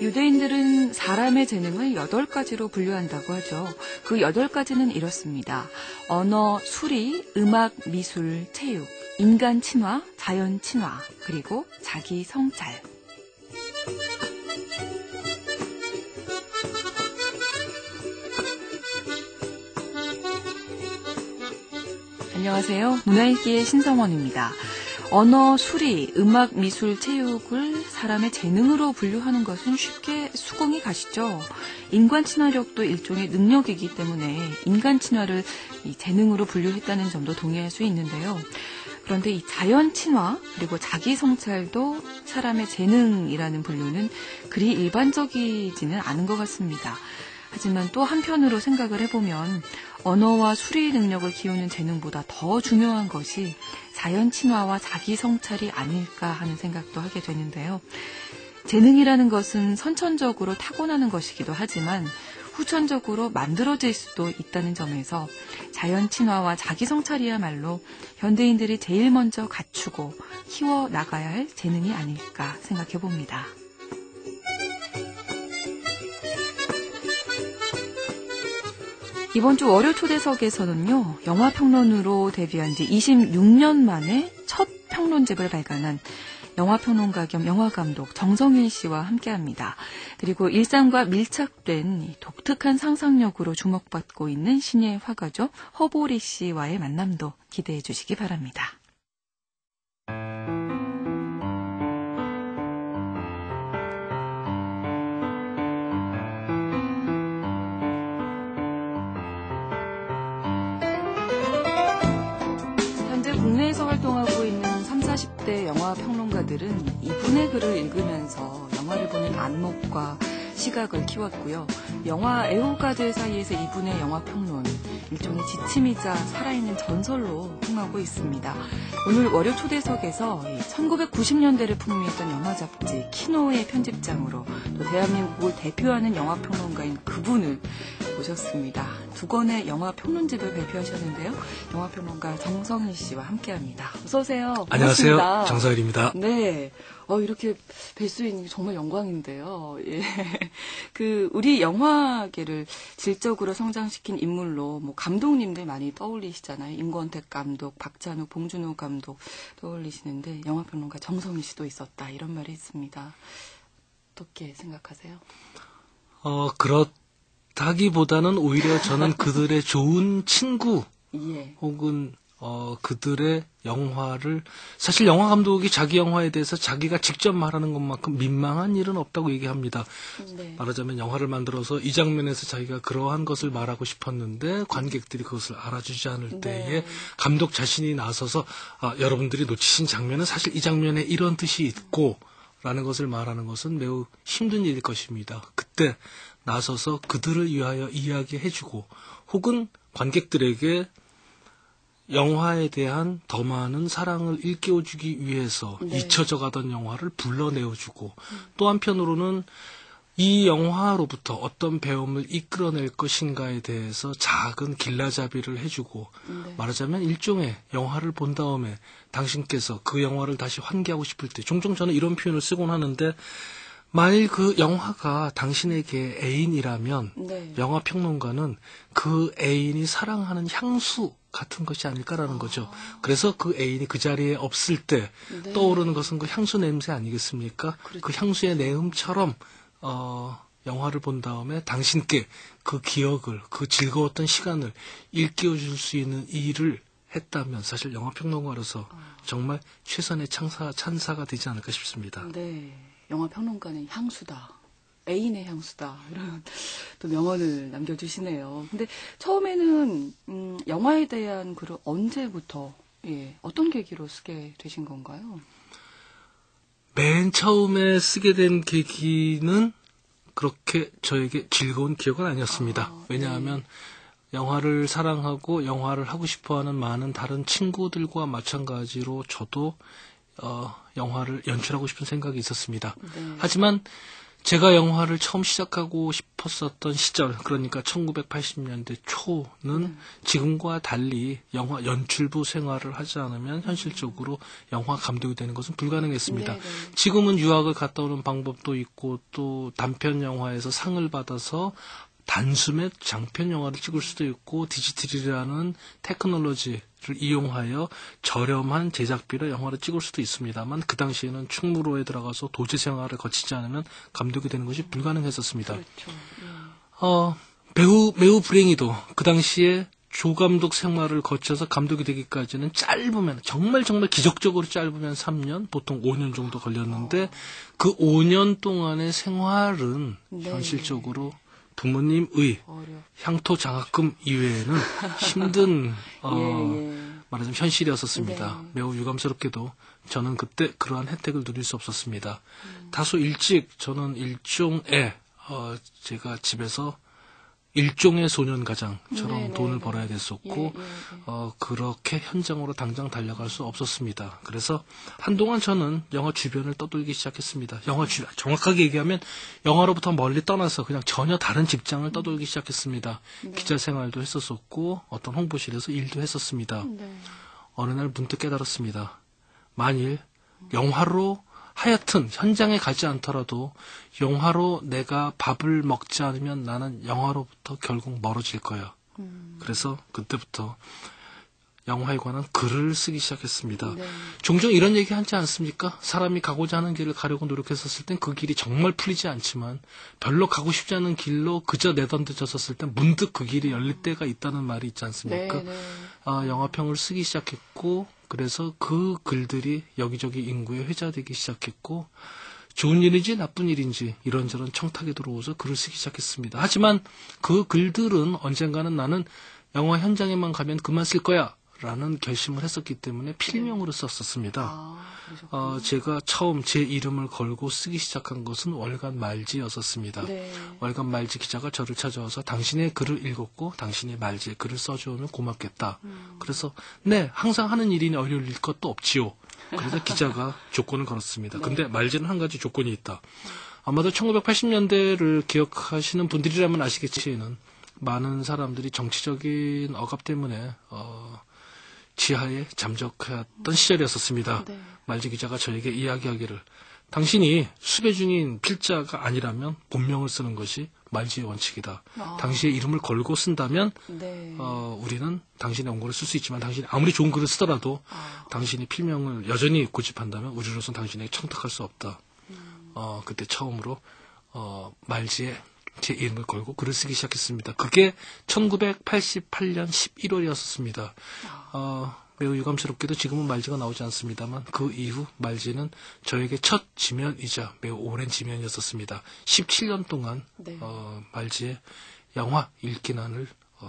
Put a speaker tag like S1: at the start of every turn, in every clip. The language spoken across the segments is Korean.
S1: 유대인들은 사람의 재능을 8가지로 분류한다고 하죠. 그 8가지는 이렇습니다. 언어, 수리, 음악, 미술, 체육, 인간 친화, 자연 친화, 그리고 자기 성찰. 안녕하세요. 문화일기의 신성원입니다. 언어, 수리, 음악, 미술, 체육을 사람의 재능으로 분류하는 것은 쉽게 수긍이 가시죠. 인간 친화력도 일종의 능력이기 때문에 인간 친화를 이 재능으로 분류했다는 점도 동의할 수 있는데요. 그런데 이 자연 친화 그리고 자기 성찰도 사람의 재능이라는 분류는 그리 일반적이지는 않은 것 같습니다. 하지만 또 한편으로 생각을 해보면 언어와 수리 능력을 키우는 재능보다 더 중요한 것이 자연 친화와 자기 성찰이 아닐까 하는 생각도 하게 되는데요. 재능이라는 것은 선천적으로 타고나는 것이기도 하지만 후천적으로 만들어질 수도 있다는 점에서 자연 친화와 자기 성찰이야말로 현대인들이 제일 먼저 갖추고 키워 나가야 할 재능이 아닐까 생각해 봅니다. 이번 주 월요 초대석에서는요, 영화평론으로 데뷔한 지 26년 만에 첫 평론집을 발간한 영화평론가 겸 영화감독 정성일 씨와 함께합니다. 그리고 일상과 밀착된 독특한 상상력으로 주목받고 있는 신예 화가죠. 허보리 씨와의 만남도 기대해 주시기 바랍니다. 국내에서 활동하고 있는 30, 40대 영화 평론가들은 이분의 글을 읽으면서 영화를 보는 안목과 시각을 키웠고요. 영화 애호가들 사이에서 이분의 영화 평론, 일종의 지침이자 살아있는 전설로 흥하고 있습니다. 오늘 월요 초대석에서 1990년대를 풍미했던 영화 잡지 키노의 편집장으로 또 대한민국을 대표하는 영화 평론가인 그분을 모셨습니다. 2권의 영화 평론집을 발표하셨는데요. 영화 평론가 정성일 씨와 함께합니다. 어서 오세요.
S2: 안녕하세요.
S1: 반갑습니다.
S2: 정성일입니다.
S1: 네. 이렇게 뵐 수 있는 게 정말 영광인데요. 예. 우리 영화계를 질적으로 성장시킨 인물로 감독님들 많이 떠올리시잖아요. 임권택 감독, 박찬욱, 봉준호 감독 떠올리시는데 영화평론가 정성일 씨도 있었다. 이런 말이 있습니다. 어떻게 생각하세요?
S2: 그렇다기보다는 오히려 저는 그들의 좋은 친구
S1: 예.
S2: 혹은 그들의 영화를 사실 영화 감독이 자기 영화에 대해서 자기가 직접 말하는 것만큼 민망한 일은 없다고 얘기합니다.
S1: 네.
S2: 말하자면 영화를 만들어서 이 장면에서 자기가 그러한 것을 말하고 싶었는데 관객들이 그것을 알아주지 않을 때에 감독 자신이 나서서 여러분들이 놓치신 장면은 사실 이 장면에 이런 뜻이 있고 라는 것을 말하는 것은 매우 힘든 일일 것입니다. 그때 나서서 그들을 위하여 이야기해주고 혹은 관객들에게 영화에 대한 더 많은 사랑을 일깨워주기 위해서 잊혀져 가던 영화를 불러내어주고 또 한편으로는 이 영화로부터 어떤 배움을 이끌어낼 것인가에 대해서 작은 길라잡이를 해주고 말하자면 일종의 영화를 본 다음에 당신께서 그 영화를 다시 환기하고 싶을 때 종종 저는 이런 표현을 쓰곤 하는데 만일 그 영화가 당신에게 애인이라면 영화평론가는 그 애인이 사랑하는 향수 같은 것이 아닐까라는 거죠. 그래서 그 애인이 그 자리에 없을 때 떠오르는 것은 그 향수 냄새 아니겠습니까?
S1: 그렇죠.
S2: 그 향수의 내음처럼 영화를 본 다음에 당신께 그 기억을, 그 즐거웠던 시간을 일깨워줄 수 있는 일을 했다면 사실 영화평론가로서 정말 최선의 찬사가 되지 않을까 싶습니다.
S1: 네. 영화평론가는 향수다. 애인의 향수다. 이런 또 명언을 남겨주시네요. 근데 처음에는 영화에 대한 글을 언제부터 어떤 계기로 쓰게 되신 건가요?
S2: 맨 처음에 쓰게 된 계기는 그렇게 저에게 즐거운 기억은 아니었습니다. 왜냐하면 영화를 사랑하고 영화를 하고 싶어하는 많은 다른 친구들과 마찬가지로 저도 영화를 연출하고 싶은 생각이 있었습니다. 하지만 제가 영화를 처음 시작하고 싶었었던 시절, 그러니까 1980년대 초는 지금과 달리 영화 연출부 생활을 하지 않으면 현실적으로 영화 감독이 되는 것은 불가능했습니다. 지금은 유학을 갔다 오는 방법도 있고 또 단편 영화에서 상을 받아서 단숨에 장편 영화를 찍을 수도 있고 디지털이라는 테크놀로지를 이용하여 저렴한 제작비로 영화를 찍을 수도 있습니다만 그 당시에는 충무로에 들어가서 도제 생활을 거치지 않으면 감독이 되는 것이 불가능했었습니다. 그렇죠. 매우 불행히도 그 당시에 조감독 생활을 거쳐서 감독이 되기까지는 짧으면 정말 기적적으로 짧으면 3년, 보통 5년 정도 걸렸는데 그 5년 동안의 생활은 현실적으로 부모님의 향토 장학금 이외에는 힘든 말하자면 현실이었었습니다. 매우 유감스럽게도 저는 그때 그러한 혜택을 누릴 수 없었습니다. 다소 일찍 저는 일종의 제가 집에서 일종의 소년가장처럼 돈을 벌어야 됐었고 그렇게 현장으로 당장 달려갈 수 없었습니다. 그래서 한동안 저는 영화 주변을 떠돌기 시작했습니다. 영화 주변, 정확하게 얘기하면 영화로부터 멀리 떠나서 그냥 전혀 다른 직장을 떠돌기 시작했습니다. 기자 생활도 했었었고 어떤 홍보실에서 일도 했었습니다. 어느 날 문득 깨달았습니다. 만일 영화로 하여튼 현장에 가지 않더라도 영화로 내가 밥을 먹지 않으면 나는 영화로부터 결국 멀어질 거야. 그래서 그때부터 영화에 관한 글을 쓰기 시작했습니다. 종종 이런 얘기 하지 않습니까? 사람이 가고자 하는 길을 가려고 노력했었을 땐 그 길이 정말 풀리지 않지만 별로 가고 싶지 않은 길로 그저 내던져졌을 땐 문득 그 길이 열릴 때가 있다는 말이 있지 않습니까? 영화평을 쓰기 시작했고 그래서 그 글들이 여기저기 인구에 회자되기 시작했고 좋은 일인지 나쁜 일인지 이런저런 청탁이 들어오서 글을 쓰기 시작했습니다. 하지만 그 글들은 언젠가는 나는 영화 현장에만 가면 그만 쓸 거야 라는 결심을 했었기 때문에 필명으로 썼었습니다. 제가 처음 제 이름을 걸고 쓰기 시작한 것은 월간 말지였었습니다. 월간 말지 기자가 저를 찾아와서 당신의 글을 읽었고 당신의 말지에 글을 써주면 고맙겠다. 그래서 네, 항상 하는 일이니 어려울 것도 없지요. 그래서 기자가 조건을 걸었습니다. 근데 말지는 한 가지 조건이 있다. 아마도 1980년대를 기억하시는 분들이라면 아시겠지만 많은 사람들이 정치적인 억압 때문에 지하에 잠적했던 시절이었었습니다. 말지 기자가 저에게 이야기하기를 당신이 수배 중인 필자가 아니라면 본명을 쓰는 것이 말지의 원칙이다. 당신의 이름을 걸고 쓴다면 우리는 당신의 원고를 쓸 수 있지만 당신이 아무리 좋은 글을 쓰더라도 당신이 필명을 여전히 고집한다면 우리로서는 당신에게 청탁할 수 없다. 그때 처음으로 말지의 제 이름을 걸고 글을 쓰기 시작했습니다. 그게 1988년 11월이었습니다. 매우 유감스럽게도 지금은 말지가 나오지 않습니다만 그 이후 말지는 저에게 첫 지면이자 매우 오랜 지면이었었습니다. 17년 동안 말지의 영화 읽기난을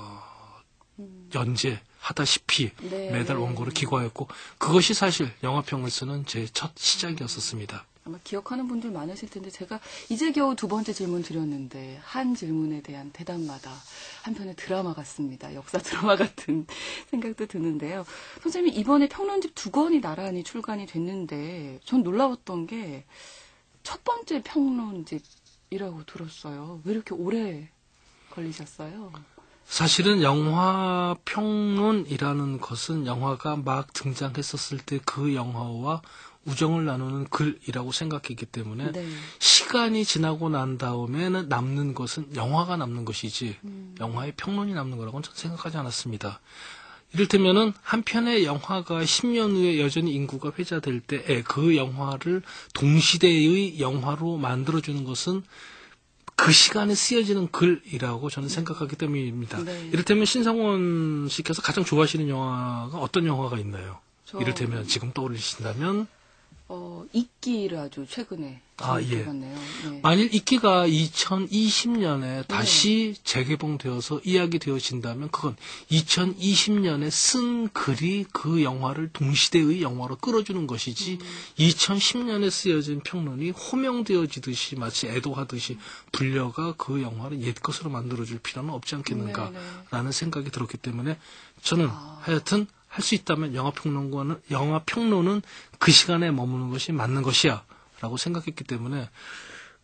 S2: 연재하다시피 매달 원고를 기고하였고 그것이 사실 영화평을 쓰는 제 첫 시작이었었습니다.
S1: 아마 기억하는 분들 많으실 텐데 제가 이제 겨우 두 번째 질문 드렸는데 한 질문에 대한 대답마다 한편의 드라마 같습니다. 역사 드라마 같은 생각도 드는데요. 선생님이 이번에 평론집 2권이 나란히 출간이 됐는데 전 놀라웠던 게 첫 번째 평론집이라고 들었어요. 왜 이렇게 오래 걸리셨어요?
S2: 사실은 영화 평론이라는 것은 영화가 막 등장했었을 때 그 영화와 우정을 나누는 글이라고 생각했기 때문에 시간이 지나고 난 다음에는 남는 것은 영화가 남는 것이지 영화의 평론이 남는 거라고는 저는 생각하지 않았습니다. 이를테면은 한 편의 영화가 10년 후에 여전히 인구가 회자될 때 그 영화를 동시대의 영화로 만들어주는 것은 그 시간에 쓰여지는 글이라고 저는 생각하기 때문입니다. 이를테면 신성원 씨께서 가장 좋아하시는 영화가 어떤 영화가 있나요? 이를테면 지금 떠올리신다면
S1: 이끼를 아주 최근에 들었네요.
S2: 만일 이끼가 2020년에 다시 재개봉되어서 이야기되어진다면 그건 2020년에 쓴 글이 그 영화를 동시대의 영화로 끌어주는 것이지 2010년에 쓰여진 평론이 호명되어지듯이 마치 애도하듯이 불려가 그 영화를 옛것으로 만들어줄 필요는 없지 않겠는가라는 생각이 들었기 때문에 저는 하여튼 할 수 있다면 영화 평론은 그 시간에 머무는 것이 맞는 것이야 라고 생각했기 때문에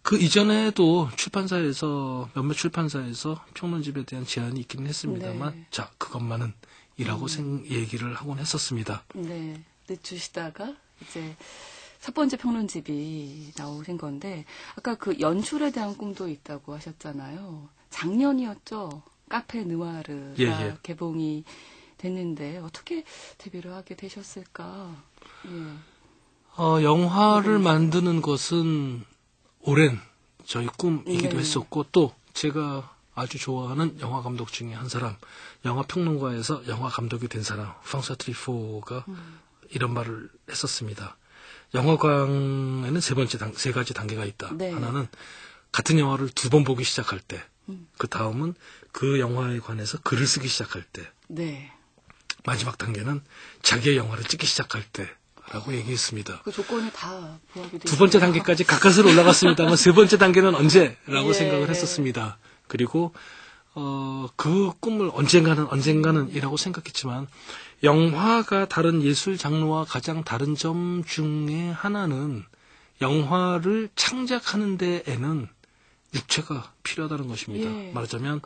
S2: 그 이전에도 몇몇 출판사에서 평론집에 대한 제안이 있기는 했습니다만,
S1: 네.
S2: 자, 그것만은 이라고 얘기를 하곤 했었습니다.
S1: 네. 늦추시다가 이제 첫 번째 평론집이 나오신 건데, 아까 그 연출에 대한 꿈도 있다고 하셨잖아요. 작년이었죠. 카페 느와르가
S2: 예.
S1: 개봉이 됐는데 어떻게 데뷔를 하게 되셨을까? 예.
S2: 영화를 만드는 것은 오랜 저희 꿈이기도
S1: 네.
S2: 했었고, 또 제가 아주 좋아하는 영화 감독 중에 한 사람, 영화 평론가에서 영화 감독이 된 사람, 프랑스와 트리포가 이런 말을 했었습니다. 영화광에는 세 가지 단계가 있다.
S1: 네.
S2: 하나는 같은 영화를 2번 보기 시작할 때, 그 다음은 그 영화에 관해서 글을 쓰기 시작할 때,
S1: 네.
S2: 마지막 단계는 자기의 영화를 찍기 시작할 때라고 얘기했습니다.
S1: 그 조건이 다 부합이 되죠.
S2: 2번째 단계까지 가까스로 올라갔습니다만 3번째 단계는 언제라고
S1: 예.
S2: 생각을 했었습니다. 그리고 그 꿈을 언젠가는이라고 생각했지만, 영화가 다른 예술 장르와 가장 다른 점 중에 하나는 영화를 창작하는 데에는 육체가 필요하다는 것입니다.
S1: 예.
S2: 말하자면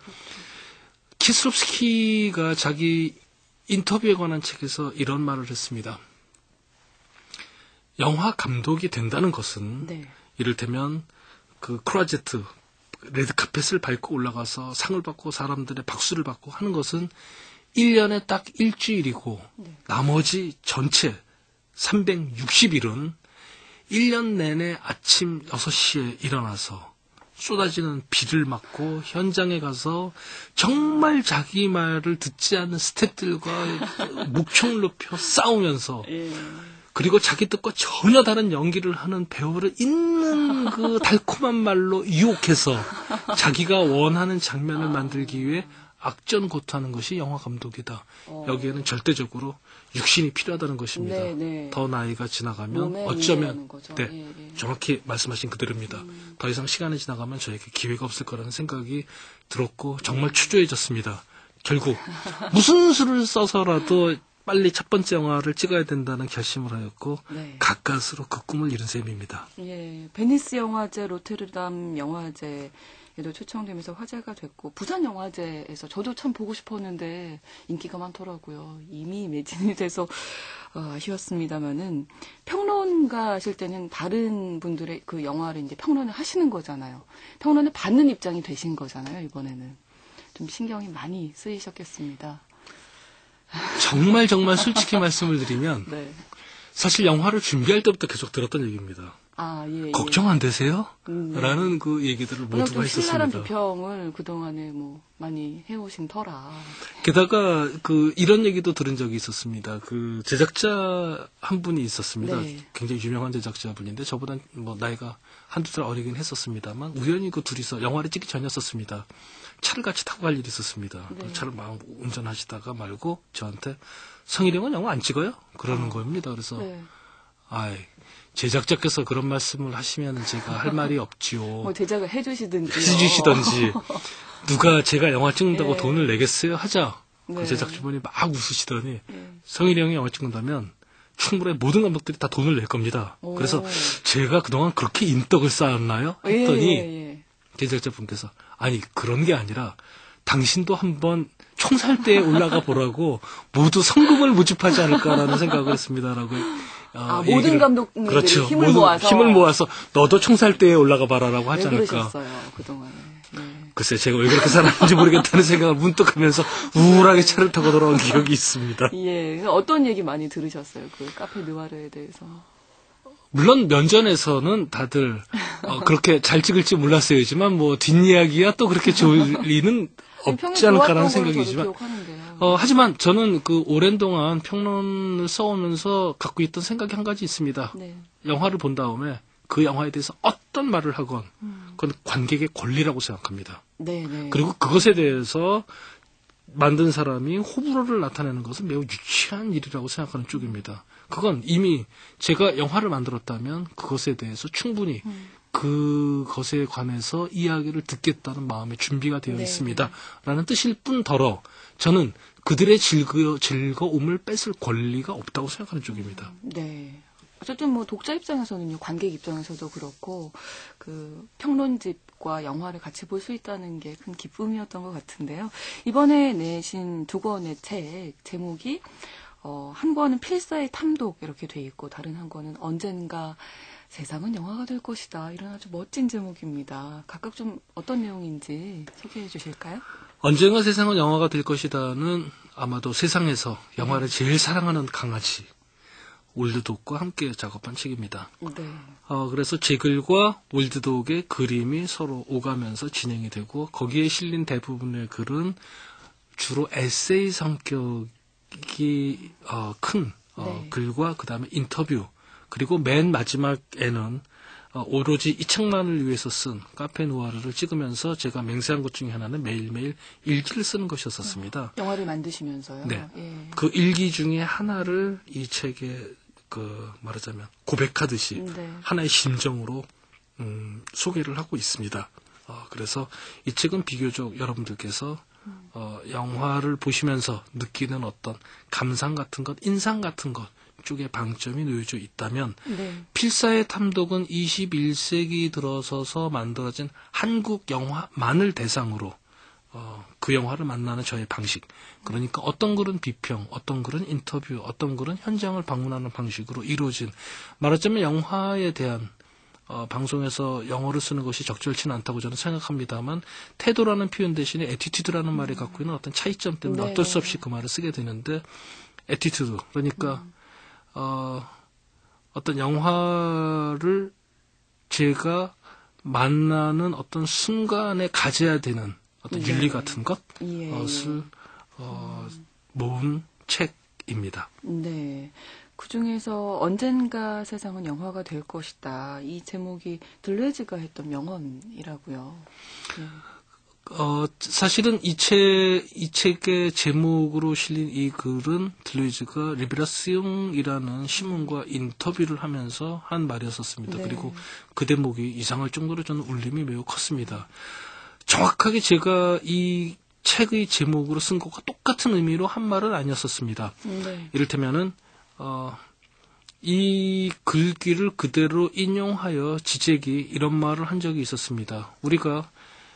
S2: 키슬롭스키가 자기 인터뷰에 관한 책에서 이런 말을 했습니다. 영화 감독이 된다는 것은
S1: 네.
S2: 이를테면 그 크루아제트 레드카펫을 밟고 올라가서 상을 받고 사람들의 박수를 받고 하는 것은 1년에 딱 일주일이고,
S1: 네.
S2: 나머지 전체 360일은 1년 내내 아침 6시에 일어나서 쏟아지는 비를 맞고 현장에 가서 정말 자기 말을 듣지 않는 스태프들과 목청을 높여 싸우면서,
S1: 예.
S2: 그리고 자기 뜻과 전혀 다른 연기를 하는 배우를 있는 그 달콤한 말로 유혹해서 자기가 원하는 장면을 만들기 위해 악전고투하는 것이 영화 감독이다. 여기에는 절대적으로 육신이 필요하다는 것입니다.
S1: 네, 네.
S2: 더 나이가 지나가면
S1: 몸에
S2: 어쩌면
S1: 의존하는 거죠.
S2: 네,
S1: 예.
S2: 정확히 말씀하신 그대로입니다. 더 이상 시간이 지나가면 저에게 기회가 없을 거라는 생각이 들었고 정말 초조해졌습니다. 결국 무슨 수를 써서라도 빨리 첫 번째 영화를 찍어야 된다는 결심을 하였고,
S1: 네.
S2: 가까스로 그 꿈을 이룬 셈입니다.
S1: 예. 베니스 영화제, 로테르담 영화제에도 초청되면서 화제가 됐고, 부산 영화제에서 저도 참 보고 싶었는데 인기가 많더라고요. 이미 매진이 돼서 아쉬웠습니다만은, 평론가 하실 때는 다른 분들의 그 영화를 이제 평론을 하시는 거잖아요. 평론을 받는 입장이 되신 거잖아요, 이번에는. 좀 신경이 많이 쓰이셨겠습니다.
S2: 정말 솔직히 말씀을 드리면,
S1: 네.
S2: 사실 영화를 준비할 때부터 계속 들었던 얘기입니다.
S1: 아, 예.
S2: 걱정 안 되세요?
S1: 네.
S2: 라는 그 얘기들을 모두가
S1: 좀 신랄한
S2: 했었습니다.
S1: 비평을 그동안에 뭐 많이 해오신 터라.
S2: 게다가 이런 얘기도 들은 적이 있었습니다. 그 제작자 한 분이 있었습니다.
S1: 네.
S2: 굉장히 유명한 제작자분인데 저보다 뭐 나이가 한두 살 어리긴 했었습니다만, 우연히 그 둘이서 영화를 찍기 전이었었습니다. 차를 같이 타고 갈 일이 있었습니다.
S1: 네.
S2: 차를 막 운전하시다가 말고 저한테, 성일이 형은 영화 안 찍어요? 그러는 겁니다. 그래서
S1: 네.
S2: 제작자께서 그런 말씀을 하시면 제가 할 말이 없지요.
S1: 뭐 제작을 해주시든지.
S2: 누가 제가 영화 찍는다고
S1: 네.
S2: 돈을 내겠어요? 하자.
S1: 네.
S2: 그 제작진분이 막 웃으시더니,
S1: 네.
S2: 성일이 형이 영화 찍는다면 충분히 모든 감독들이 다 돈을 낼 겁니다.
S1: 오.
S2: 그래서 제가 그동안 그렇게 인덕을 쌓았나요? 했더니
S1: 예.
S2: 제작자분께서, 아니 그런 게 아니라 당신도 한번 총살대에 올라가 보라고 모두 성금을 모집하지 않을까라는 생각을 했습니다라고.
S1: 모든 감독님들이
S2: 그렇죠.
S1: 힘을 모아서
S2: 너도 총살대에 올라가 봐라라고 하지
S1: 왜
S2: 않을까.
S1: 그러셨어요, 그동안에. 네.
S2: 글쎄 제가 왜 그렇게 살았는지 모르겠다는 생각을 문득 하면서 우울하게 차를 타고 돌아온 기억이 있습니다.
S1: 예. 어떤 얘기 많이 들으셨어요? 그 카페 느와르에 대해서.
S2: 물론 면전에서는 다들 그렇게 잘 찍을지 몰랐어요지만, 뭐 뒷이야기야 또 그렇게 좋을 리는 없지 않을까라는 생각이지만, 하지만 저는 그 오랜 동안 평론을 써오면서 갖고 있던 생각이 한 가지 있습니다.
S1: 네.
S2: 영화를 본 다음에 그 영화에 대해서 어떤 말을 하건 그건 관객의 권리라고 생각합니다.
S1: 네.
S2: 그리고 그것에 대해서 만든 사람이 호불호를 나타내는 것은 매우 유치한 일이라고 생각하는 쪽입니다. 그건 이미 제가 영화를 만들었다면 그것에 대해서 충분히 그것에 관해서 이야기를 듣겠다는 마음의 준비가 되어
S1: 네.
S2: 있습니다. 라는 뜻일 뿐더러 저는 그들의 즐거움을 뺏을 권리가 없다고 생각하는 쪽입니다.
S1: 네. 어쨌든 뭐 독자 입장에서는요, 관객 입장에서도 그렇고 그 평론집과 영화를 같이 볼 수 있다는 게 큰 기쁨이었던 것 같은데요. 이번에 내신 두 권의 책 제목이 한 권은 필사의 탐독 이렇게 돼 있고 다른 한 권은 언젠가 세상은 영화가 될 것이다. 이런 아주 멋진 제목입니다. 각각 좀 어떤 내용인지 소개해 주실까요?
S2: 언젠가 세상은 영화가 될 것이다는 아마도 세상에서 영화를 제일 사랑하는 강아지 올드독과 함께 작업한 책입니다.
S1: 네.
S2: 그래서 제 글과 올드독의 그림이 서로 오가면서 진행이 되고 거기에 실린 대부분의 글은 주로 에세이 성격이 큰
S1: 네.
S2: 글과 그 다음에 인터뷰 그리고 맨 마지막에는 오로지 이 책만을 위해서 쓴 카페 누아르를 찍으면서 제가 맹세한 것 중에 하나는 매일매일 일기를 쓰는 것이었습니다.
S1: 영화를 만드시면서요?
S2: 네.
S1: 예.
S2: 그 일기 중에 하나를 이 책에 말하자면 고백하듯이
S1: 네.
S2: 하나의 심정으로 소개를 하고 있습니다. 그래서 이 책은 비교적 여러분들께서 영화를 보시면서 느끼는 어떤 감상 같은 것, 인상 같은 것 쪽에 방점이 놓여져 있다면
S1: 네.
S2: 필사의 탐독은 21세기 들어서서 만들어진 한국 영화만을 대상으로 그 영화를 만나는 저의 방식. 그러니까 어떤 글은 비평, 어떤 글은 인터뷰, 어떤 글은 현장을 방문하는 방식으로 이루어진 말하자면 영화에 대한 방송에서 영어를 쓰는 것이 적절치는 않다고 저는 생각합니다만 태도라는 표현 대신에 에티튜드라는 말이 갖고 있는 어떤 차이점 때문에
S1: 네.
S2: 어쩔 수 없이 그 말을 쓰게 되는데 에티튜드 그러니까 어떤 영화를 제가 만나는 어떤 순간에 가져야 되는 어떤
S1: 네.
S2: 윤리 같은
S1: 예.
S2: 것을 모은 책입니다.
S1: 네. 그 중에서 언젠가 세상은 영화가 될 것이다. 이 제목이 들레즈가 했던 명언이라고요. 네.
S2: 사실은 이 책의 제목으로 실린 이 글은 들레즈가 리베라시옹이라는 신문과 인터뷰를 하면서 한 말이었었습니다.
S1: 네.
S2: 그리고 그 대목이 이상할 정도로 저는 울림이 매우 컸습니다. 정확하게 제가 이 책의 제목으로 쓴 것과 똑같은 의미로 한 말은 아니었었습니다.
S1: 네.
S2: 이를테면은 이 글귀를 그대로 인용하여 지재기 이런 말을 한 적이 있었습니다. 우리가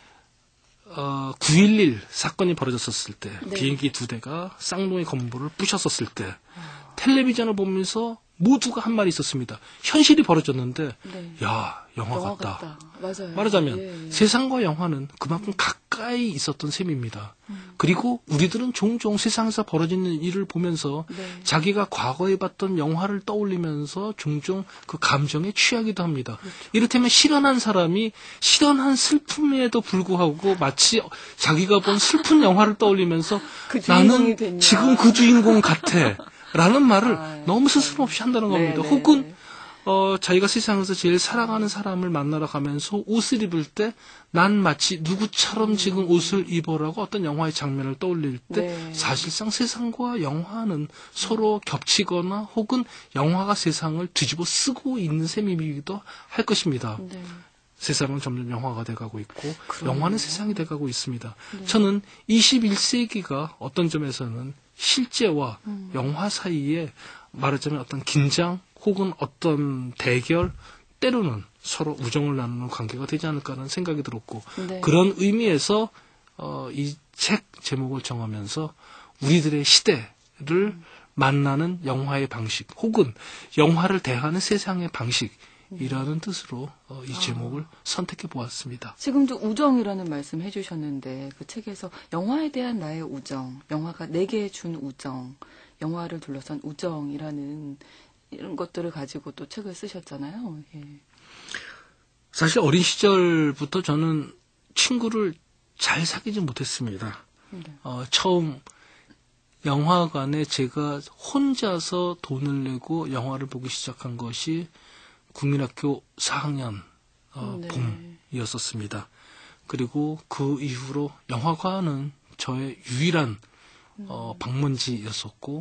S2: 9.11 사건이 벌어졌었을 때
S1: 네.
S2: 비행기 2대가 쌍둥이 건물을 부셨었을 때 텔레비전을 보면서 모두가 한 말이 있었습니다. 현실이 벌어졌는데
S1: 네.
S2: 야 영화 같다.
S1: 맞아요.
S2: 말하자면
S1: 예.
S2: 세상과 영화는 그만큼 가까이 있었던 셈입니다. 그리고 우리들은 종종 세상에서 벌어지는 일을 보면서
S1: 네.
S2: 자기가 과거에 봤던 영화를 떠올리면서 종종 그 감정에 취하기도 합니다.
S1: 그렇죠.
S2: 이를테면 실현한 사람이 실현한 슬픔에도 불구하고 마치 자기가 본 슬픈 영화를 떠올리면서
S1: 그 주인공이
S2: 나는
S1: 됐냐.
S2: 지금 그 주인공 같아. 라는 말을 너무 스스럼 없이 한다는 겁니다.
S1: 네,
S2: 혹은
S1: 네.
S2: 자기가 세상에서 제일 사랑하는 사람을 만나러 가면서 옷을 입을 때 난 마치 누구처럼 지금 옷을 입어라고 어떤 영화의 장면을 떠올릴 때
S1: 네.
S2: 사실상 세상과 영화는 서로 겹치거나 혹은 영화가 세상을 뒤집어 쓰고 있는 셈이기도 할 것입니다.
S1: 네.
S2: 세상은 점점 영화가 돼가고 있고
S1: 그러네요.
S2: 영화는 세상이 돼가고 있습니다.
S1: 네.
S2: 저는 21세기가 어떤 점에서는 실제와 영화 사이에 말하자면 어떤 긴장 혹은 어떤 대결 때로는 서로 우정을 나누는 관계가 되지 않을까 하는 생각이 들었고
S1: 네.
S2: 그런 의미에서 이 책 제목을 정하면서 우리들의 시대를 만나는 영화의 방식 혹은 영화를 대하는 세상의 방식이라는 뜻으로 이 제목을 선택해 보았습니다.
S1: 지금도 우정이라는 말씀 해주셨는데 그 책에서 영화에 대한 나의 우정, 영화가 내게 준 우정, 영화를 둘러싼 우정이라는 이런 것들을 가지고 또 책을 쓰셨잖아요. 예.
S2: 사실 어린 시절부터 저는 친구를 잘 사귀지 못했습니다.
S1: 네.
S2: 처음 영화관에 제가 혼자서 돈을 내고 영화를 보기 시작한 것이 국민학교 4학년
S1: 네.
S2: 봄이었었습니다. 그리고 그 이후로 영화관은 저의 유일한 방문지였었고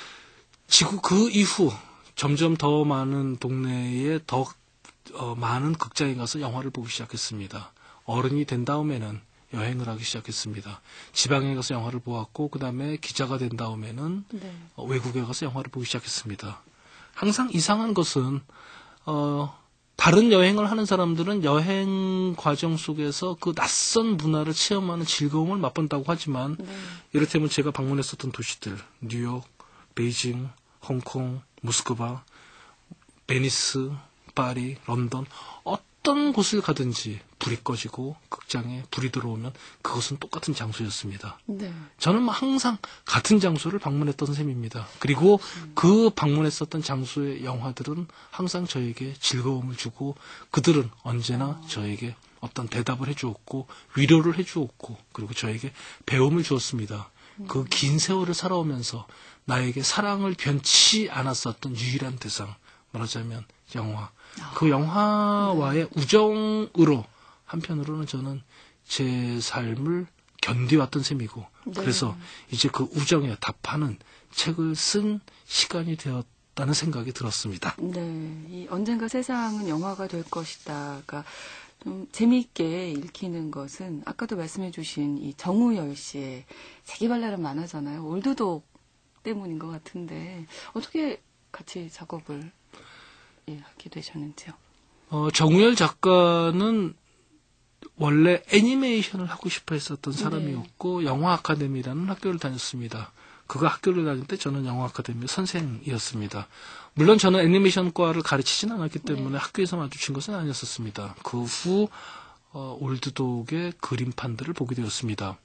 S2: 그 이후 점점 더 많은 동네에 더 많은 극장에 가서 영화를 보기 시작했습니다. 어른이 된 다음에는 여행을 하기 시작했습니다. 지방에 가서 영화를 보았고 그 다음에 기자가 된 다음에는
S1: 네.
S2: 외국에 가서 영화를 보기 시작했습니다. 항상 이상한 것은 다른 여행을 하는 사람들은 여행 과정 속에서 그 낯선 문화를 체험하는 즐거움을 맛본다고 하지만 이를테면 제가 방문했었던 도시들 뉴욕, 베이징, 홍콩, 모스크바, 베니스, 파리, 런던 어떤 곳을 가든지 불이 꺼지고 극장에 불이 들어오면 그것은 똑같은 장소였습니다.
S1: 네.
S2: 저는 항상 같은 장소를 방문했던 셈입니다. 그리고 그 방문했었던 장소의 영화들은 항상 저에게 즐거움을 주고 그들은 언제나 저에게 어떤 대답을 해주었고 위로를 해주었고 그리고 저에게 배움을 주었습니다. 그 긴 세월을 살아오면서 나에게 사랑을 변치 않았었던 유일한 대상 말하자면 영화. 그 영화와의 우정으로 한편으로는 저는 제 삶을 견디왔던 셈이고 그래서 이제 그 우정에 답하는 책을 쓴 시간이 되었다는 생각이 들었습니다.
S1: 네, 이 언젠가 세상은 영화가 될 것이다가 좀 재미있게 읽히는 것은 아까도 말씀해주신 이 정우열 씨의 재기발랄한 만화잖아요. 올드독 때문인 것 같은데 어떻게 같이 작업을 하게 되셨는지요?
S2: 정우열 작가는 원래 애니메이션을 하고 싶어 했었던 사람이었고 영화 아카데미라는 학교를 다녔습니다. 그 학교를 다닐 때 저는 영화 아카데미 선생이었습니다. 물론 저는 애니메이션과를 가르치진 않았기 때문에 학교에서 마주친 것은 아니었었습니다. 그 후 올드독의 그림판들을 보게 되었습니다.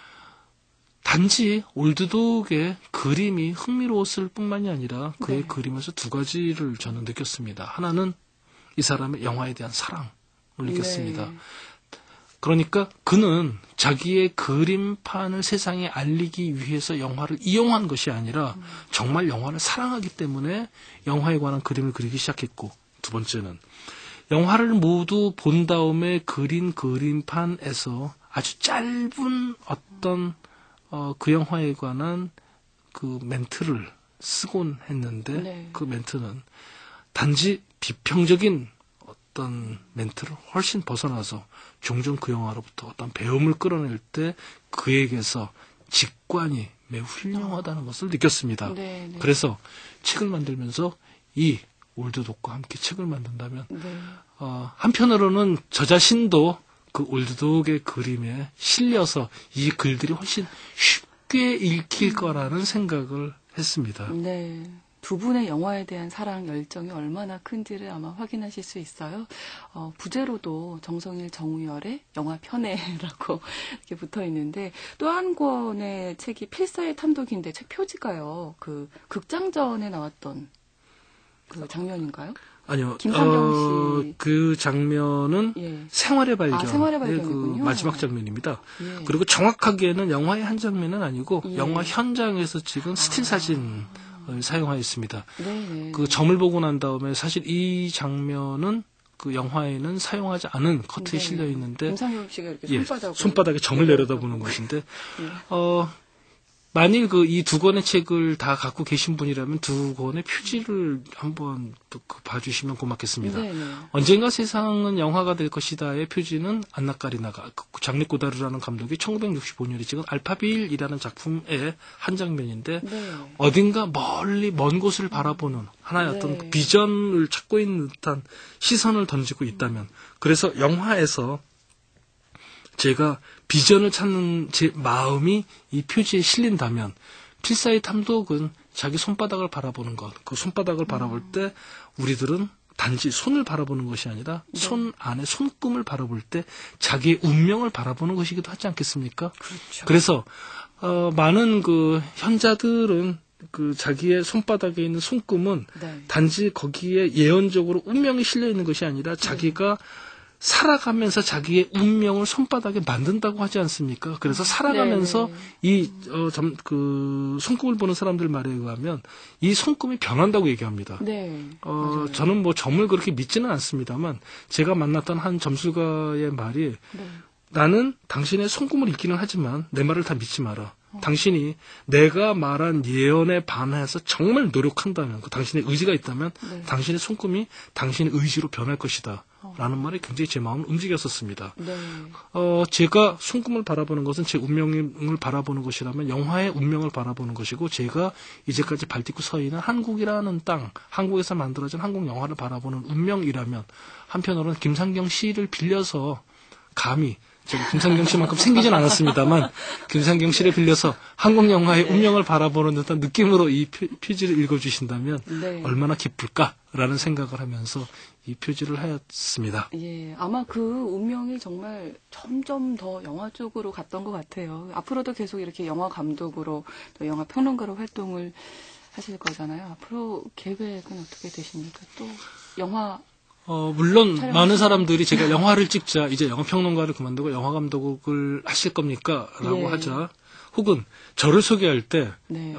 S2: 단지 올드독의 그림이 흥미로웠을 뿐만이 아니라 그의 그림에서 두 가지를 저는 느꼈습니다. 하나는 이 사람의 영화에 대한 사랑을 느꼈습니다. 그러니까 그는 자기의 그림판을 세상에 알리기 위해서 영화를 이용한 것이 아니라 정말 영화를 사랑하기 때문에 영화에 관한 그림을 그리기 시작했고 두 번째는 영화를 모두 본 다음에 그린 그림판에서 아주 짧은 어떤 그 영화에 관한 그 멘트를 쓰곤 했는데 그 멘트는 단지 비평적인 어떤 멘트를 훨씬 벗어나서 종종 그 영화로부터 어떤 배움을 끌어낼 때 그에게서 직관이 매우 훌륭하다는 것을 느꼈습니다. 그래서 책을 만들면서 이 올드독과 함께 책을 만든다면 한편으로는 저 자신도 그 올드독의 그림에 실려서 이 글들이 훨씬 쉽게 읽힐 거라는 생각을 했습니다.
S1: 네. 두 분의 영화에 대한 사랑 열정이 얼마나 큰지를 아마 확인하실 수 있어요. 부제로도 정성일 정우열의 영화 편애라고 이렇게 붙어 있는데 또 한 권의 책이 필사의 탐독인데 책 표지가요. 그 극장전에 나왔던 그 장면인가요?
S2: 아니요.
S1: 김상경 씨.
S2: 그 장면은 생활의 발견.
S1: 생활의 발견이군요.
S2: 그 마지막 장면입니다. 그리고 정확하게는 영화의 한 장면은 아니고 영화 현장에서 찍은 스틸 사진을 사용하였습니다. 그 점을 보고 난 다음에 사실 이 장면은 그 영화에는 사용하지 않은 커트에 실려 있는데
S1: 김상경 씨가 이렇게
S2: 손바닥에 점을 내려다보는 것인데 만일 그 이 두 권의 책을 다 갖고 계신 분이라면 두 권의 표지를 한번 봐주시면 고맙겠습니다. 언젠가 세상은 영화가 될 것이다의 표지는 안나 까리나가 장르 고다르라는 감독이 1965년에 찍은 알파빌이라는 작품의 한 장면인데 어딘가 멀리 먼 곳을 바라보는 하나의 어떤 비전을 찾고 있는 듯한 시선을 던지고 있다면 그래서 영화에서 제가 비전을 찾는 제 마음이 이 표지에 실린다면 필사의 탐독은 자기 손바닥을 바라보는 것, 그 손바닥을 바라볼 때 우리들은 단지 손을 바라보는 것이 아니라 손 안에 손금을 바라볼 때 자기의 운명을 바라보는 것이기도 하지 않겠습니까?
S1: 그렇죠.
S2: 그래서 많은 그 현자들은 그 자기의 손바닥에 있는 손금은 단지 거기에 예언적으로 운명이 실려 있는 것이 아니라 자기가 살아가면서 자기의 운명을 손바닥에 만든다고 하지 않습니까? 그래서 살아가면서 그 손금을 보는 사람들 말에 의하면 이 손금이 변한다고 얘기합니다. 저는 뭐 점을 그렇게 믿지는 않습니다만 제가 만났던 한 점술가의 말이 나는 당신의 손금을 읽기는 하지만 내 말을 다 믿지 마라. 당신이 내가 말한 예언에 반해서 정말 노력한다면, 당신의 의지가 있다면 당신의 손금이 당신의 의지로 변할 것이다. 라는 말이 굉장히 제 마음을 움직였었습니다.
S1: 네.
S2: 제가 순금을 바라보는 것은 제 운명을 바라보는 것이라면 영화의 운명을 바라보는 것이고, 제가 이제까지 발 딛고 서 있는 한국이라는 땅, 한국에서 만들어진 한국 영화를 바라보는 운명이라면, 한편으로는 김상경 씨를 빌려서 감히, 제가 김상경 씨만큼 생기진 않았습니다만, 김상경 씨를 빌려서 한국 영화의 운명을 바라보는 듯한 느낌으로 이 표지를 읽어주신다면
S1: 네.
S2: 얼마나 기쁠까라는 생각을 하면서 이 표지를 하였습니다.
S1: 예, 아마 그 운명이 정말 점점 더 영화 쪽으로 갔던 것 같아요. 앞으로도 계속 이렇게 영화 감독으로 또 영화 평론가로 활동을 하실 거잖아요. 앞으로 계획은 어떻게 되십니까? 또 영화
S2: 물론
S1: 촬영하시나요?
S2: 많은 사람들이 제가 영화를 찍자, 이제 영화 평론가를 그만두고 영화 감독을 하실 겁니까? 라고
S1: 예.
S2: 하자. 혹은 저를 소개할 때
S1: 네.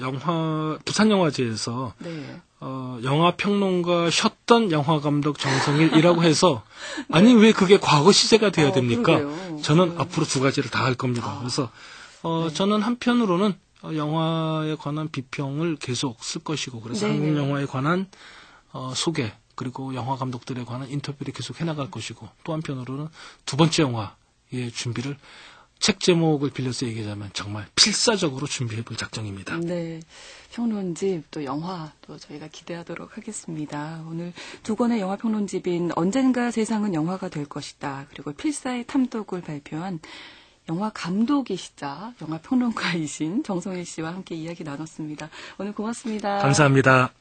S2: 부산영화제에서
S1: 네.
S2: 영화 평론가셨던 영화 감독 정성일이라고 해서 아니 왜 그게 과거 시제가 돼야 됩니까?
S1: 그러게요.
S2: 저는 앞으로 두 가지를 다 할 겁니다. 그래서
S1: 네.
S2: 저는 한편으로는 영화에 관한 비평을 계속 쓸 것이고, 그래서
S1: 네네.
S2: 한국 영화에 관한 소개, 그리고 영화 감독들에 관한 인터뷰를 계속 해나갈 것이고, 또 한편으로는 두 번째 영화의 준비를 책 제목을 빌려서 얘기하자면 정말 필사적으로 준비해볼 작정입니다.
S1: 네. 평론집, 또 영화, 또 저희가 기대하도록 하겠습니다. 오늘 두 권의 영화 평론집인 언젠가 세상은 영화가 될 것이다, 그리고 필사의 탐독을 발표한 영화 감독이시자 영화 평론가이신 정성일 씨와 함께 이야기 나눴습니다. 오늘 고맙습니다.
S2: 감사합니다.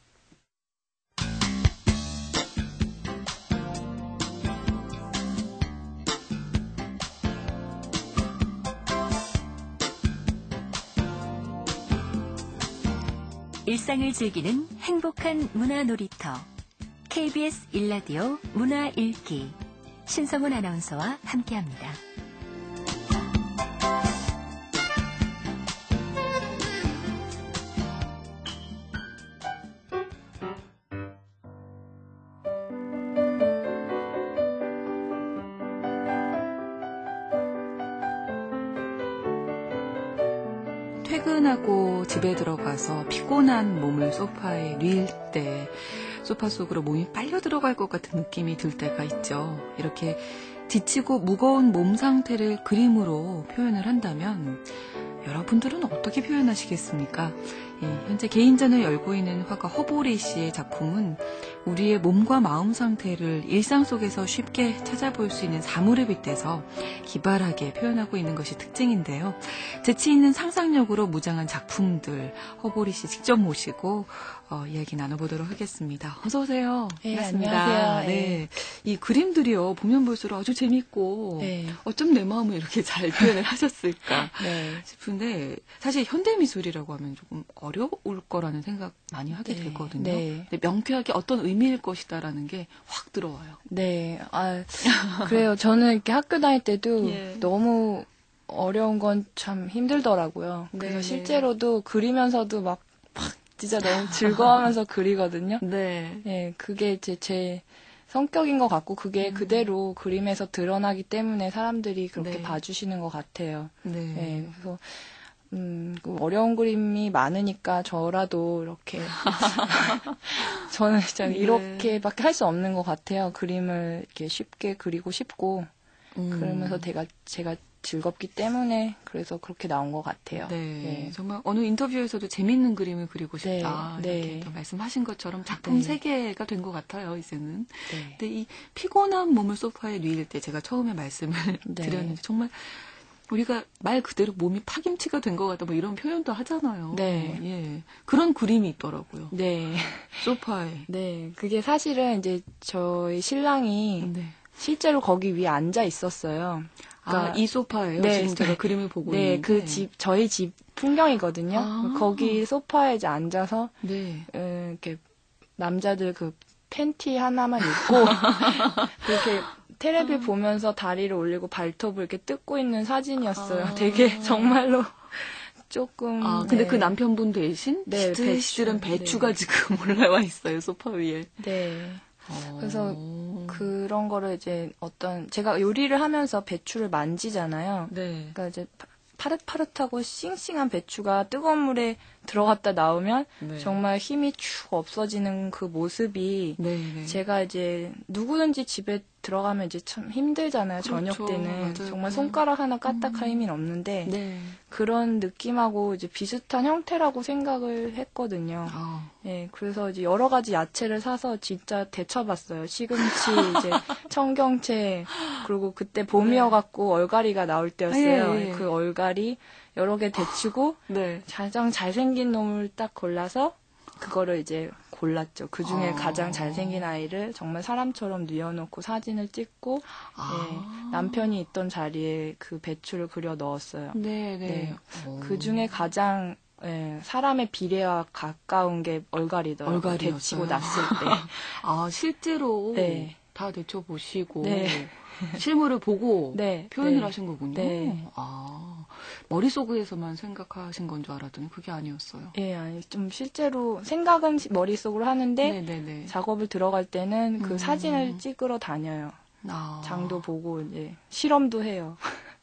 S3: 일상을 즐기는 행복한 문화 놀이터. KBS 일라디오 문화 읽기. 신성훈 아나운서와 함께합니다.
S1: 퇴근하고 집에 들어가서 피곤한 몸을 소파에 뉘을 때 소파 속으로 몸이 빨려 들어갈 것 같은 느낌이 들 때가 있죠. 이렇게 지치고 무거운 몸 상태를 그림으로 표현을 한다면 여러분들은 어떻게 표현하시겠습니까? 현재 개인전을 열고 있는 화가 허보리 씨의 작품은 우리의 몸과 마음 상태를 일상 속에서 쉽게 찾아볼 수 있는 사물에 빗대서 기발하게 표현하고 있는 것이 특징인데요. 재치 있는 상상력으로 무장한 작품들, 허보리 씨 직접 모시고 이야기 나눠보도록 하겠습니다. 어서 오세요.
S4: 네,
S1: 반갑습니다.
S4: 안녕하세요.
S1: 네. 이 그림들이요, 보면 볼수록 아주 재밌고
S4: 네.
S1: 어쩜 내 마음을 이렇게 잘 표현을 하셨을까
S4: 네.
S1: 싶은데, 사실 현대미술이라고 하면 조금 어려울 거라는 생각 많이 하게
S4: 네.
S1: 되거든요.
S4: 네.
S1: 근데 명쾌하게 어떤 의미일 것이다라는 게 확 들어와요.
S4: 네. 그래요. 저는 이렇게 학교 다닐 때도
S1: 예.
S4: 너무 어려운 건 참 힘들더라고요. 그래서
S1: 네.
S4: 실제로도 그리면서도 막 진짜 너무 즐거워하면서 그리거든요.
S1: 네.
S4: 네. 그게 이제 제 성격인 것 같고, 그게 그대로 그림에서 드러나기 때문에 사람들이 그렇게
S1: 네.
S4: 봐주시는 것 같아요.
S1: 네.
S4: 네. 그래서 그 어려운 그림이 많으니까 저라도 이렇게 저는 진짜
S1: 네.
S4: 이렇게밖에 할 수 없는 것 같아요. 그림을 이렇게 쉽게 그리고 싶고 그러면서 제가 즐겁기 때문에 그래서 그렇게 나온 것 같아요.
S1: 네.
S4: 네.
S1: 정말 어느 인터뷰에서도 재밌는 그림을 그리고 싶다.
S4: 네.
S1: 이렇게
S4: 네.
S1: 또 말씀하신 것처럼 작품
S4: 네.
S1: 세계가 된 것 같아요, 이제는.
S4: 네.
S1: 근데 이 피곤한 몸을 소파에 뉘일 때 제가 처음에 말씀을
S4: 네.
S1: 드렸는데, 정말 우리가 말 그대로 몸이 파김치가 된 것 같다, 뭐 이런 표현도 하잖아요.
S4: 네.
S1: 예. 그런 그림이 있더라고요.
S4: 네.
S1: 소파에.
S4: 네. 그게 사실은 이제 저희 신랑이
S1: 네.
S4: 실제로 거기 위에 앉아 있었어요. 그러니까
S1: 이 소파예요.
S4: 네.
S1: 지금 제가 그림을 보고
S4: 네,
S1: 있는데.
S4: 그 집, 저희 집 풍경이거든요.
S1: 아.
S4: 거기 소파에 이제 앉아서,
S1: 네.
S4: 이렇게, 남자들 그 팬티 하나만 입고, 그렇게 테레비 보면서 다리를 올리고 발톱을 이렇게 뜯고 있는 사진이었어요. 되게 정말로 조금.
S1: 근데
S4: 네.
S1: 그 남편분 대신
S4: 네,
S1: 시들은
S4: 배추.
S1: 배추가
S4: 네.
S1: 지금 올라와 있어요, 소파 위에.
S4: 네. 그래서 그런 거를 이제 제가 요리를 하면서 배추를 만지잖아요.
S1: 네.
S4: 그러니까 이제 파릇파릇하고 싱싱한 배추가 뜨거운 물에 들어갔다 나오면
S1: 네.
S4: 정말 힘이 축 없어지는 그 모습이
S1: 네.
S4: 제가 이제 누구든지 집에 들어가면 이제 참 힘들잖아요.
S1: 그렇죠.
S4: 저녁 때는
S1: 맞아요.
S4: 정말 손가락 하나 까딱할 힘이 없는데
S1: 네.
S4: 그런 느낌하고 이제 비슷한 형태라고 생각을 했거든요.
S1: 아.
S4: 예, 그래서 이제 여러 가지 야채를 사서 진짜 데쳐봤어요. 시금치, 이제 청경채, 그리고 그때 봄이어갖고 얼갈이가 나올 때였어요.
S1: 예, 예.
S4: 그 얼갈이 여러 개 데치고
S1: 네.
S4: 가장 잘생긴 놈을 딱 골라서 그거를 이제 골랐죠. 그 중에 가장 잘생긴 아이를 정말 사람처럼 뉘어놓고 사진을 찍고 예, 남편이 있던 자리에 그 배추를 그려 넣었어요.
S1: 네.
S4: 네. 그 중에 가장 예, 사람의 비례와 가까운 게 얼갈이더라고요.
S1: 얼갈이였어요.
S4: 데치고 났을 때.
S1: 아, 실제로
S4: 네.
S1: 다 데쳐보시고
S4: 네.
S1: 실물을 보고
S4: 네.
S1: 표현을
S4: 네.
S1: 하신 거군요.
S4: 네.
S1: 아, 머릿속에서만 생각하신 건 줄 알았더니 그게 아니었어요.
S4: 예, 아니, 좀 실제로 생각은 머릿속으로 하는데
S1: 네네네.
S4: 작업을 들어갈 때는 그 사진을 찍으러 다녀요.
S1: 아.
S4: 장도 보고 이제 실험도 해요.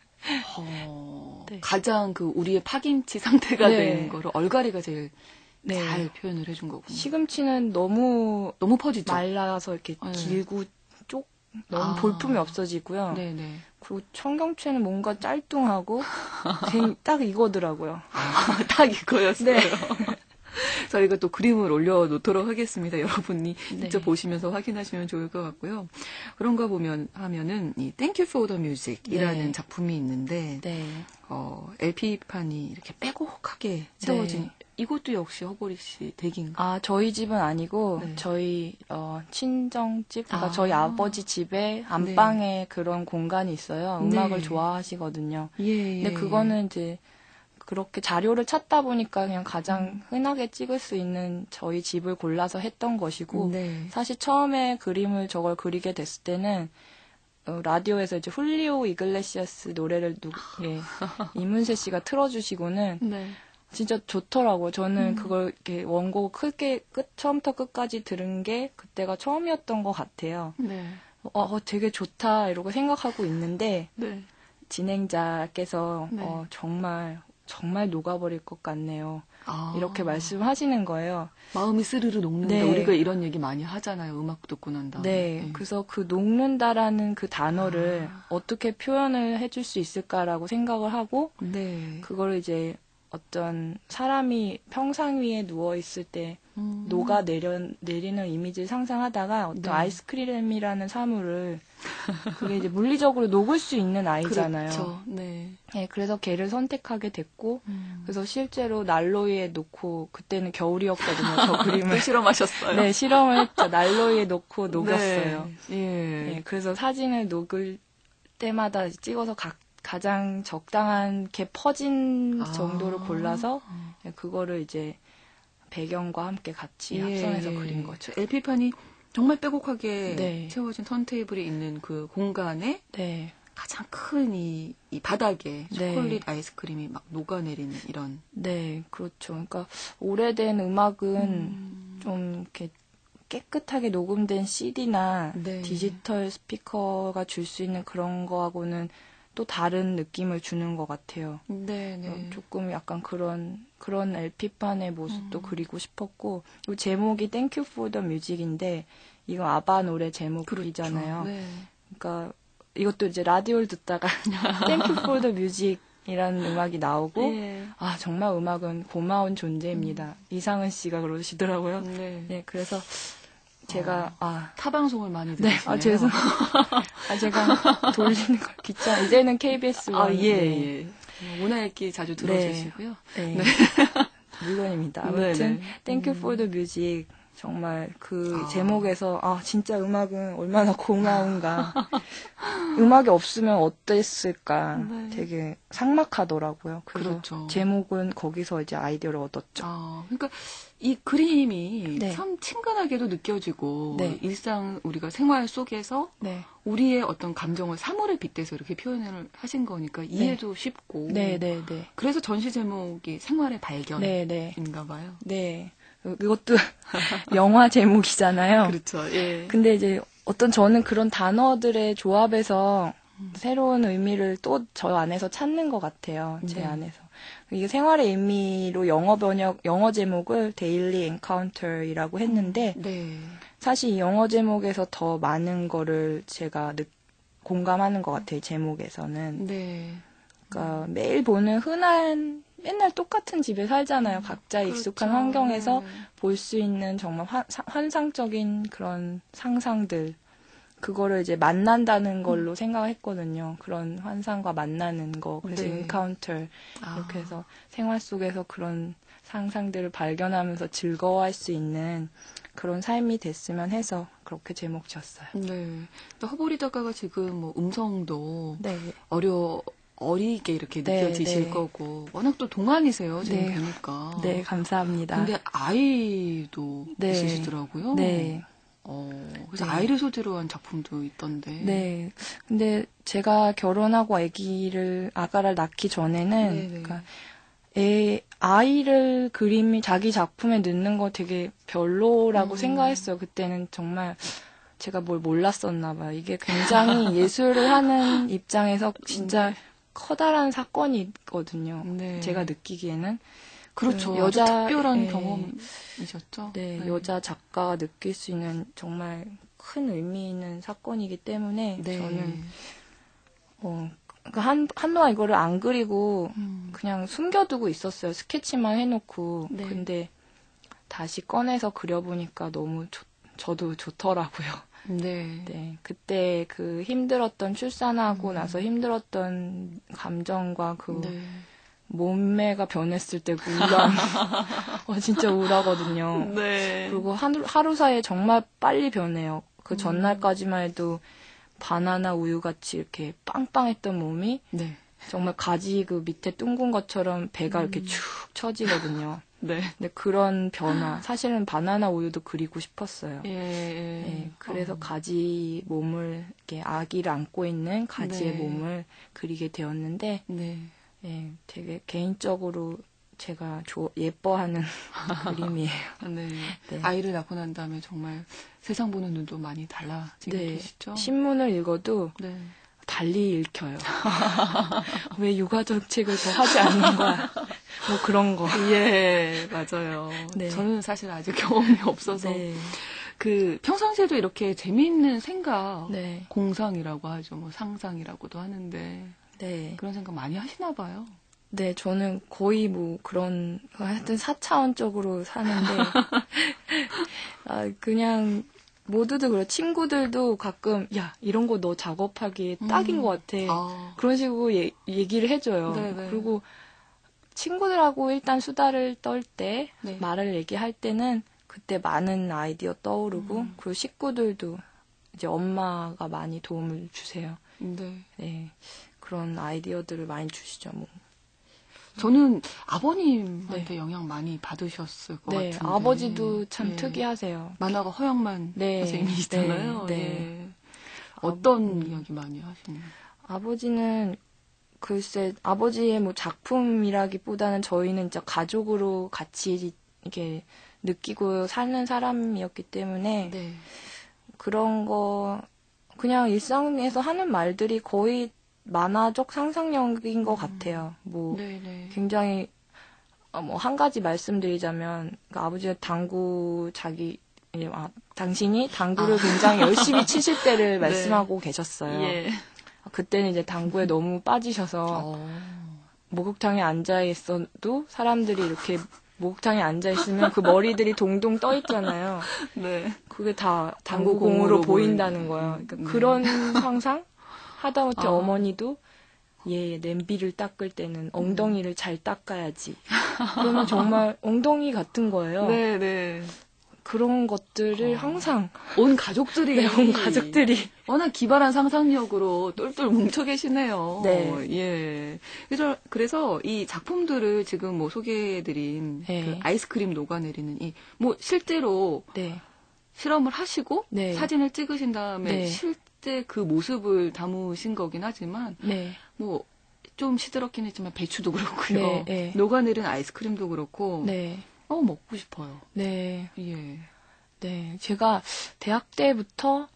S4: 네.
S1: 가장 그 우리의 파김치 상태가
S4: 네.
S1: 되는 거를 얼갈이가 제일
S4: 네.
S1: 잘 표현을 해준 거군요.
S4: 시금치는 너무
S1: 퍼지죠?
S4: 말라서 이렇게
S1: 네.
S4: 길고 너무 볼품이 없어지고요.
S1: 네네.
S4: 그리고 청경채는 뭔가 짤뚱하고 딱 이거더라고요.
S1: 딱 이거였어요.
S4: 네.
S1: 저희가 또 그림을 올려놓도록 하겠습니다. 여러분이
S4: 네.
S1: 직접 보시면서 확인하시면 좋을 것 같고요. 그런가 하면은 이 Thank You for the Music이라는
S4: 네.
S1: 작품이 있는데
S4: 네.
S1: LP판이 이렇게 빼곡하게 채워진 이것도 역시 허보리 씨 댁인가?
S4: 아, 저희 집은 아니고
S1: 네.
S4: 저희 친정집, 그러니까
S1: 아.
S4: 저희 아버지 집에 안방에 그런 공간이 있어요. 음악을
S1: 네.
S4: 좋아하시거든요.
S1: 예.
S4: 근데 그거는 이제 그렇게 자료를 찾다 보니까 그냥 가장 흔하게 찍을 수 있는 저희 집을 골라서 했던 것이고
S1: 네.
S4: 사실 처음에 저걸 그리게 됐을 때는 라디오에서 이제 훌리오 이글레시아스 노래를 이문세 씨가 틀어주시고는
S1: 네.
S4: 진짜 좋더라고요. 저는 그걸 이렇게 원곡 크게 처음부터 끝까지 들은 게 그때가 처음이었던 것 같아요.
S1: 네.
S4: 되게 좋다 이러고 생각하고 있는데
S1: 네.
S4: 진행자께서
S1: 네.
S4: 정말 녹아버릴 것 같네요.
S1: 아.
S4: 이렇게 말씀하시는 거예요.
S1: 마음이 스르르 녹는다.
S4: 네.
S1: 우리가 이런 얘기 많이 하잖아요. 음악 듣고 난 다음에.
S4: 네. 그래서 그 녹는다라는 그 단어를 어떻게 표현을 해줄 수 있을까라고 생각을 하고
S1: 네.
S4: 그거를 이제 어떤 사람이 평상 위에 누워 있을 때 녹아 내리는 이미지를 상상하다가 어떤
S1: 네.
S4: 아이스크림이라는 사물을 그게 이제 물리적으로 녹을 수 있는 아이잖아요.
S1: 그렇죠. 네.
S4: 네, 그래서 걔를 선택하게 됐고 그래서 실제로 난로 위에 놓고 그때는 겨울이었거든요. 저 그림을
S1: 또 실험하셨어요.
S4: 네, 실험을 했죠. 난로 위에 놓고 녹였어요.
S1: 네. 예.
S4: 네, 그래서 사진을 녹을 때마다 찍어서 가장 적당한 게 퍼진 정도를 골라서 그거를 이제 배경과 함께 같이 합성해서 그린 거죠.
S1: LP판이 정말 빼곡하게
S4: 네.
S1: 채워진 턴테이블이 있는 그 공간에
S4: 네.
S1: 가장 큰 이 바닥에
S4: 네.
S1: 초콜릿 아이스크림이 막 녹아내리는 이런.
S4: 네, 그렇죠. 그러니까 오래된 음악은 좀 이렇게 깨끗하게 녹음된 CD나
S1: 네.
S4: 디지털 스피커가 줄 수 있는 그런 거하고는 또 다른 느낌을 주는 것 같아요.
S1: 네.
S4: 조금 약간 그런 LP판의 모습도 그리고 싶었고, 이 제목이 Thank You for the Music인데, 이거 아바 노래 제목이잖아요.
S1: 그렇죠. 네.
S4: 그러니까 이것도 이제 라디오를 듣다가 Thank You for the Music 이라는 음악이 나오고,
S1: 예.
S4: 정말 음악은 고마운 존재입니다. 이상은 씨가 그러시더라고요.
S1: 네.
S4: 네, 그래서 제가,
S1: 타방송을 많이
S4: 네,
S1: 들으시네요.
S4: 죄송. 제가 돌리는 걸 귀찮아. 이제는 KBS.
S1: 예. 문화읽기 자주 들어주시고요.
S4: 네. 물론입니다. 아무튼,
S1: 네네.
S4: Thank You for the Music. 정말 그 제목에서, 진짜 음악은 얼마나 고마운가. 음악이 없으면 어땠을까.
S1: 네.
S4: 되게 삭막하더라고요. 그래서
S1: 그렇죠.
S4: 제목은 거기서 이제 아이디어를 얻었죠.
S1: 그러니까 이 그림이
S4: 네.
S1: 참 친근하게도 느껴지고
S4: 네.
S1: 일상 우리가 생활 속에서
S4: 네.
S1: 우리의 어떤 감정을 사물에 빗대서 이렇게 표현을 하신 거니까 이해도 쉽고
S4: 네.
S1: 그래서 전시 제목이 생활의 발견인가
S4: 네.
S1: 봐요.
S4: 네. 이것도 영화 제목이잖아요.
S1: 그렇죠. 예.
S4: 근데 이제 저는 그런 단어들의 조합에서 새로운 의미를 또 저 안에서 찾는 것 같아요. 제
S1: 네.
S4: 안에서. 이게 생활의 의미로 영어 제목을 데일리 엔카운터이라고 했는데
S1: 네.
S4: 사실 이 영어 제목에서 더 많은 거를 제가 공감하는 것 같아요. 제목에서는.
S1: 네.
S4: 그러니까 매일 보는 흔한 맨날 똑같은 집에 살잖아요. 각자 익숙한
S1: 그렇죠.
S4: 환경에서
S1: 네.
S4: 볼 수 있는 정말 환상적인 그런 상상들. 그거를 이제 만난다는 걸로 생각했거든요. 그런 환상과 만나는 거. 그래서
S1: 네.
S4: 인카운터 이렇게 해서 생활 속에서 그런 상상들을 발견하면서 즐거워할 수 있는 그런 삶이 됐으면 해서 그렇게 제목 지었어요.
S1: 네. 또 허보리 작가가 지금 뭐 음성도
S4: 네.
S1: 어리게 이렇게
S4: 네,
S1: 느껴지실
S4: 네.
S1: 거고 워낙 또 동안이세요. 지금
S4: 네.
S1: 보니까.
S4: 네, 감사합니다.
S1: 근데 아이도
S4: 네.
S1: 있으시더라고요.
S4: 네.
S1: 그래서
S4: 네.
S1: 아이를 소재로 한 작품도 있던데.
S4: 네. 근데 제가 결혼하고 아가를 낳기 전에는,
S1: 네네.
S4: 그러니까 아이를 자기 작품에 넣는 거 되게 별로라고 생각했어요. 그때는 정말 제가 뭘 몰랐었나 봐요. 이게 굉장히 예술을 하는 입장에서 진짜 커다란 사건이거든요.
S1: 네.
S4: 제가 느끼기에는.
S1: 그렇죠.
S4: 그 여자-
S1: 아주 특별한
S4: 예.
S1: 경험이셨죠.
S4: 네, 여자 작가가 느낄 수 있는 정말 큰 의미 있는 사건이기 때문에
S1: 네.
S4: 저는 한동안 이거를 안 그리고 그냥 숨겨두고 있었어요. 스케치만 해놓고.
S1: 네.
S4: 근데 다시 꺼내서 그려보니까 너무 저도 좋더라고요.
S1: 네.
S4: 네, 그때 그 힘들었던 출산하고 나서 힘들었던 감정과 그
S1: 네.
S4: 몸매가 변했을 때 그 우울함. 진짜 우울하거든요.
S1: 네.
S4: 그리고 하루 사이에 정말 빨리 변해요. 그 전날까지만 해도 바나나 우유 같이 이렇게 빵빵했던 몸이
S1: 네.
S4: 정말 가지 그 밑에 둥근 것처럼 배가 이렇게 축 처지거든요.
S1: 네.
S4: 근데 그런 변화, 사실은 바나나 우유도 그리고 싶었어요.
S1: 예.
S4: 네, 그래서 가지 몸을, 이렇게 아기를 안고 있는 가지의
S1: 네.
S4: 몸을 그리게 되었는데,
S1: 네.
S4: 예, 되게 개인적으로 제가 예뻐하는 그림이에요.
S1: 네.
S4: 네.
S1: 아이를 낳고 난 다음에 정말 세상 보는 눈도 많이 달라지게
S4: 네,
S1: 되시죠?
S4: 신문을 읽어도
S1: 네.
S4: 달리 읽혀요. 왜 육아 정책을 더 하지 않는 거야? 뭐 그런 거.
S1: 예, 맞아요.
S4: 네.
S1: 저는 사실 아직 경험이 없어서
S4: 네.
S1: 평상시에도 이렇게 재미있는 생각,
S4: 네.
S1: 공상이라고 하죠. 뭐 상상이라고도 하는데
S4: 네.
S1: 그런 생각 많이 하시나 봐요.
S4: 네, 저는 거의 뭐 그런, 하여튼 4차원적으로 사는데, 그냥 모두들 그래요. 친구들도 가끔, 야, 이런 거 너 작업하기에 딱인 것 같아. 그런 식으로 얘기를 해줘요.
S1: 네네.
S4: 그리고 친구들하고 일단 수다를 떨 때,
S1: 네.
S4: 말을 얘기할 때는 그때 많은 아이디어 떠오르고, 그리고 식구들도 이제 엄마가 많이 도움을 주세요.
S1: 네.
S4: 네. 그런 아이디어들을 많이 주시죠, 뭐.
S1: 저는 아버님한테
S4: 네.
S1: 영향 많이 받으셨을 것
S4: 네,
S1: 같은데.
S4: 아버지도 참
S1: 예.
S4: 특이하세요.
S1: 만화가 허영만
S4: 네,
S1: 선생님이시잖아요.
S4: 네,
S1: 예. 어떤 이야기 많이 하시나요?
S4: 아버지는 글쎄 아버지의 뭐 작품이라기보다는 저희는 진짜 가족으로 같이 이렇게 느끼고 사는 사람이었기 때문에
S1: 네.
S4: 그런 거 그냥 일상에서 하는 말들이 거의 만화적 상상력인 것 같아요. 뭐
S1: 네네.
S4: 굉장히 뭐 한 가지 말씀드리자면 그러니까 아버지가 당신이 당구를 굉장히 열심히 치실 때를 말씀하고 계셨어요.
S1: 예.
S4: 그때는 이제 당구에 너무 빠지셔서 목욕탕에 앉아 있어도 사람들이 이렇게 목욕탕에 앉아 있으면 그 머리들이 동동 떠 있잖아요.
S1: 네.
S4: 그게 다
S1: 당구공으로
S4: 당구공으로 보인다는 거예요. 그러니까 그런 상상? 하다못해 어머니도 냄비를 닦을 때는 엉덩이를 잘 닦아야지. 그러면 정말 엉덩이 같은 거예요.
S1: 네네.
S4: 그런 것들을 항상
S1: 온 가족들이
S4: 온 가족들이
S1: 워낙 기발한 상상력으로 똘똘 뭉쳐 계시네요.
S4: 네.
S1: 예. 그래서 이 작품들을 지금 뭐 소개해드린
S4: 네.
S1: 그 아이스크림 녹아내리는 뭐 실제로
S4: 네.
S1: 실험을 하시고
S4: 네.
S1: 사진을 찍으신 다음에
S4: 네.
S1: 실제 그 모습을 담으신 거긴 하지만
S4: 네.
S1: 뭐 좀 시들었긴 했지만 배추도 그렇고요.
S4: 네, 네.
S1: 녹아내린 아이스크림도 그렇고
S4: 네.
S1: 먹고 싶어요.
S4: 네.
S1: 예.
S4: 네. 제가 대학 때부터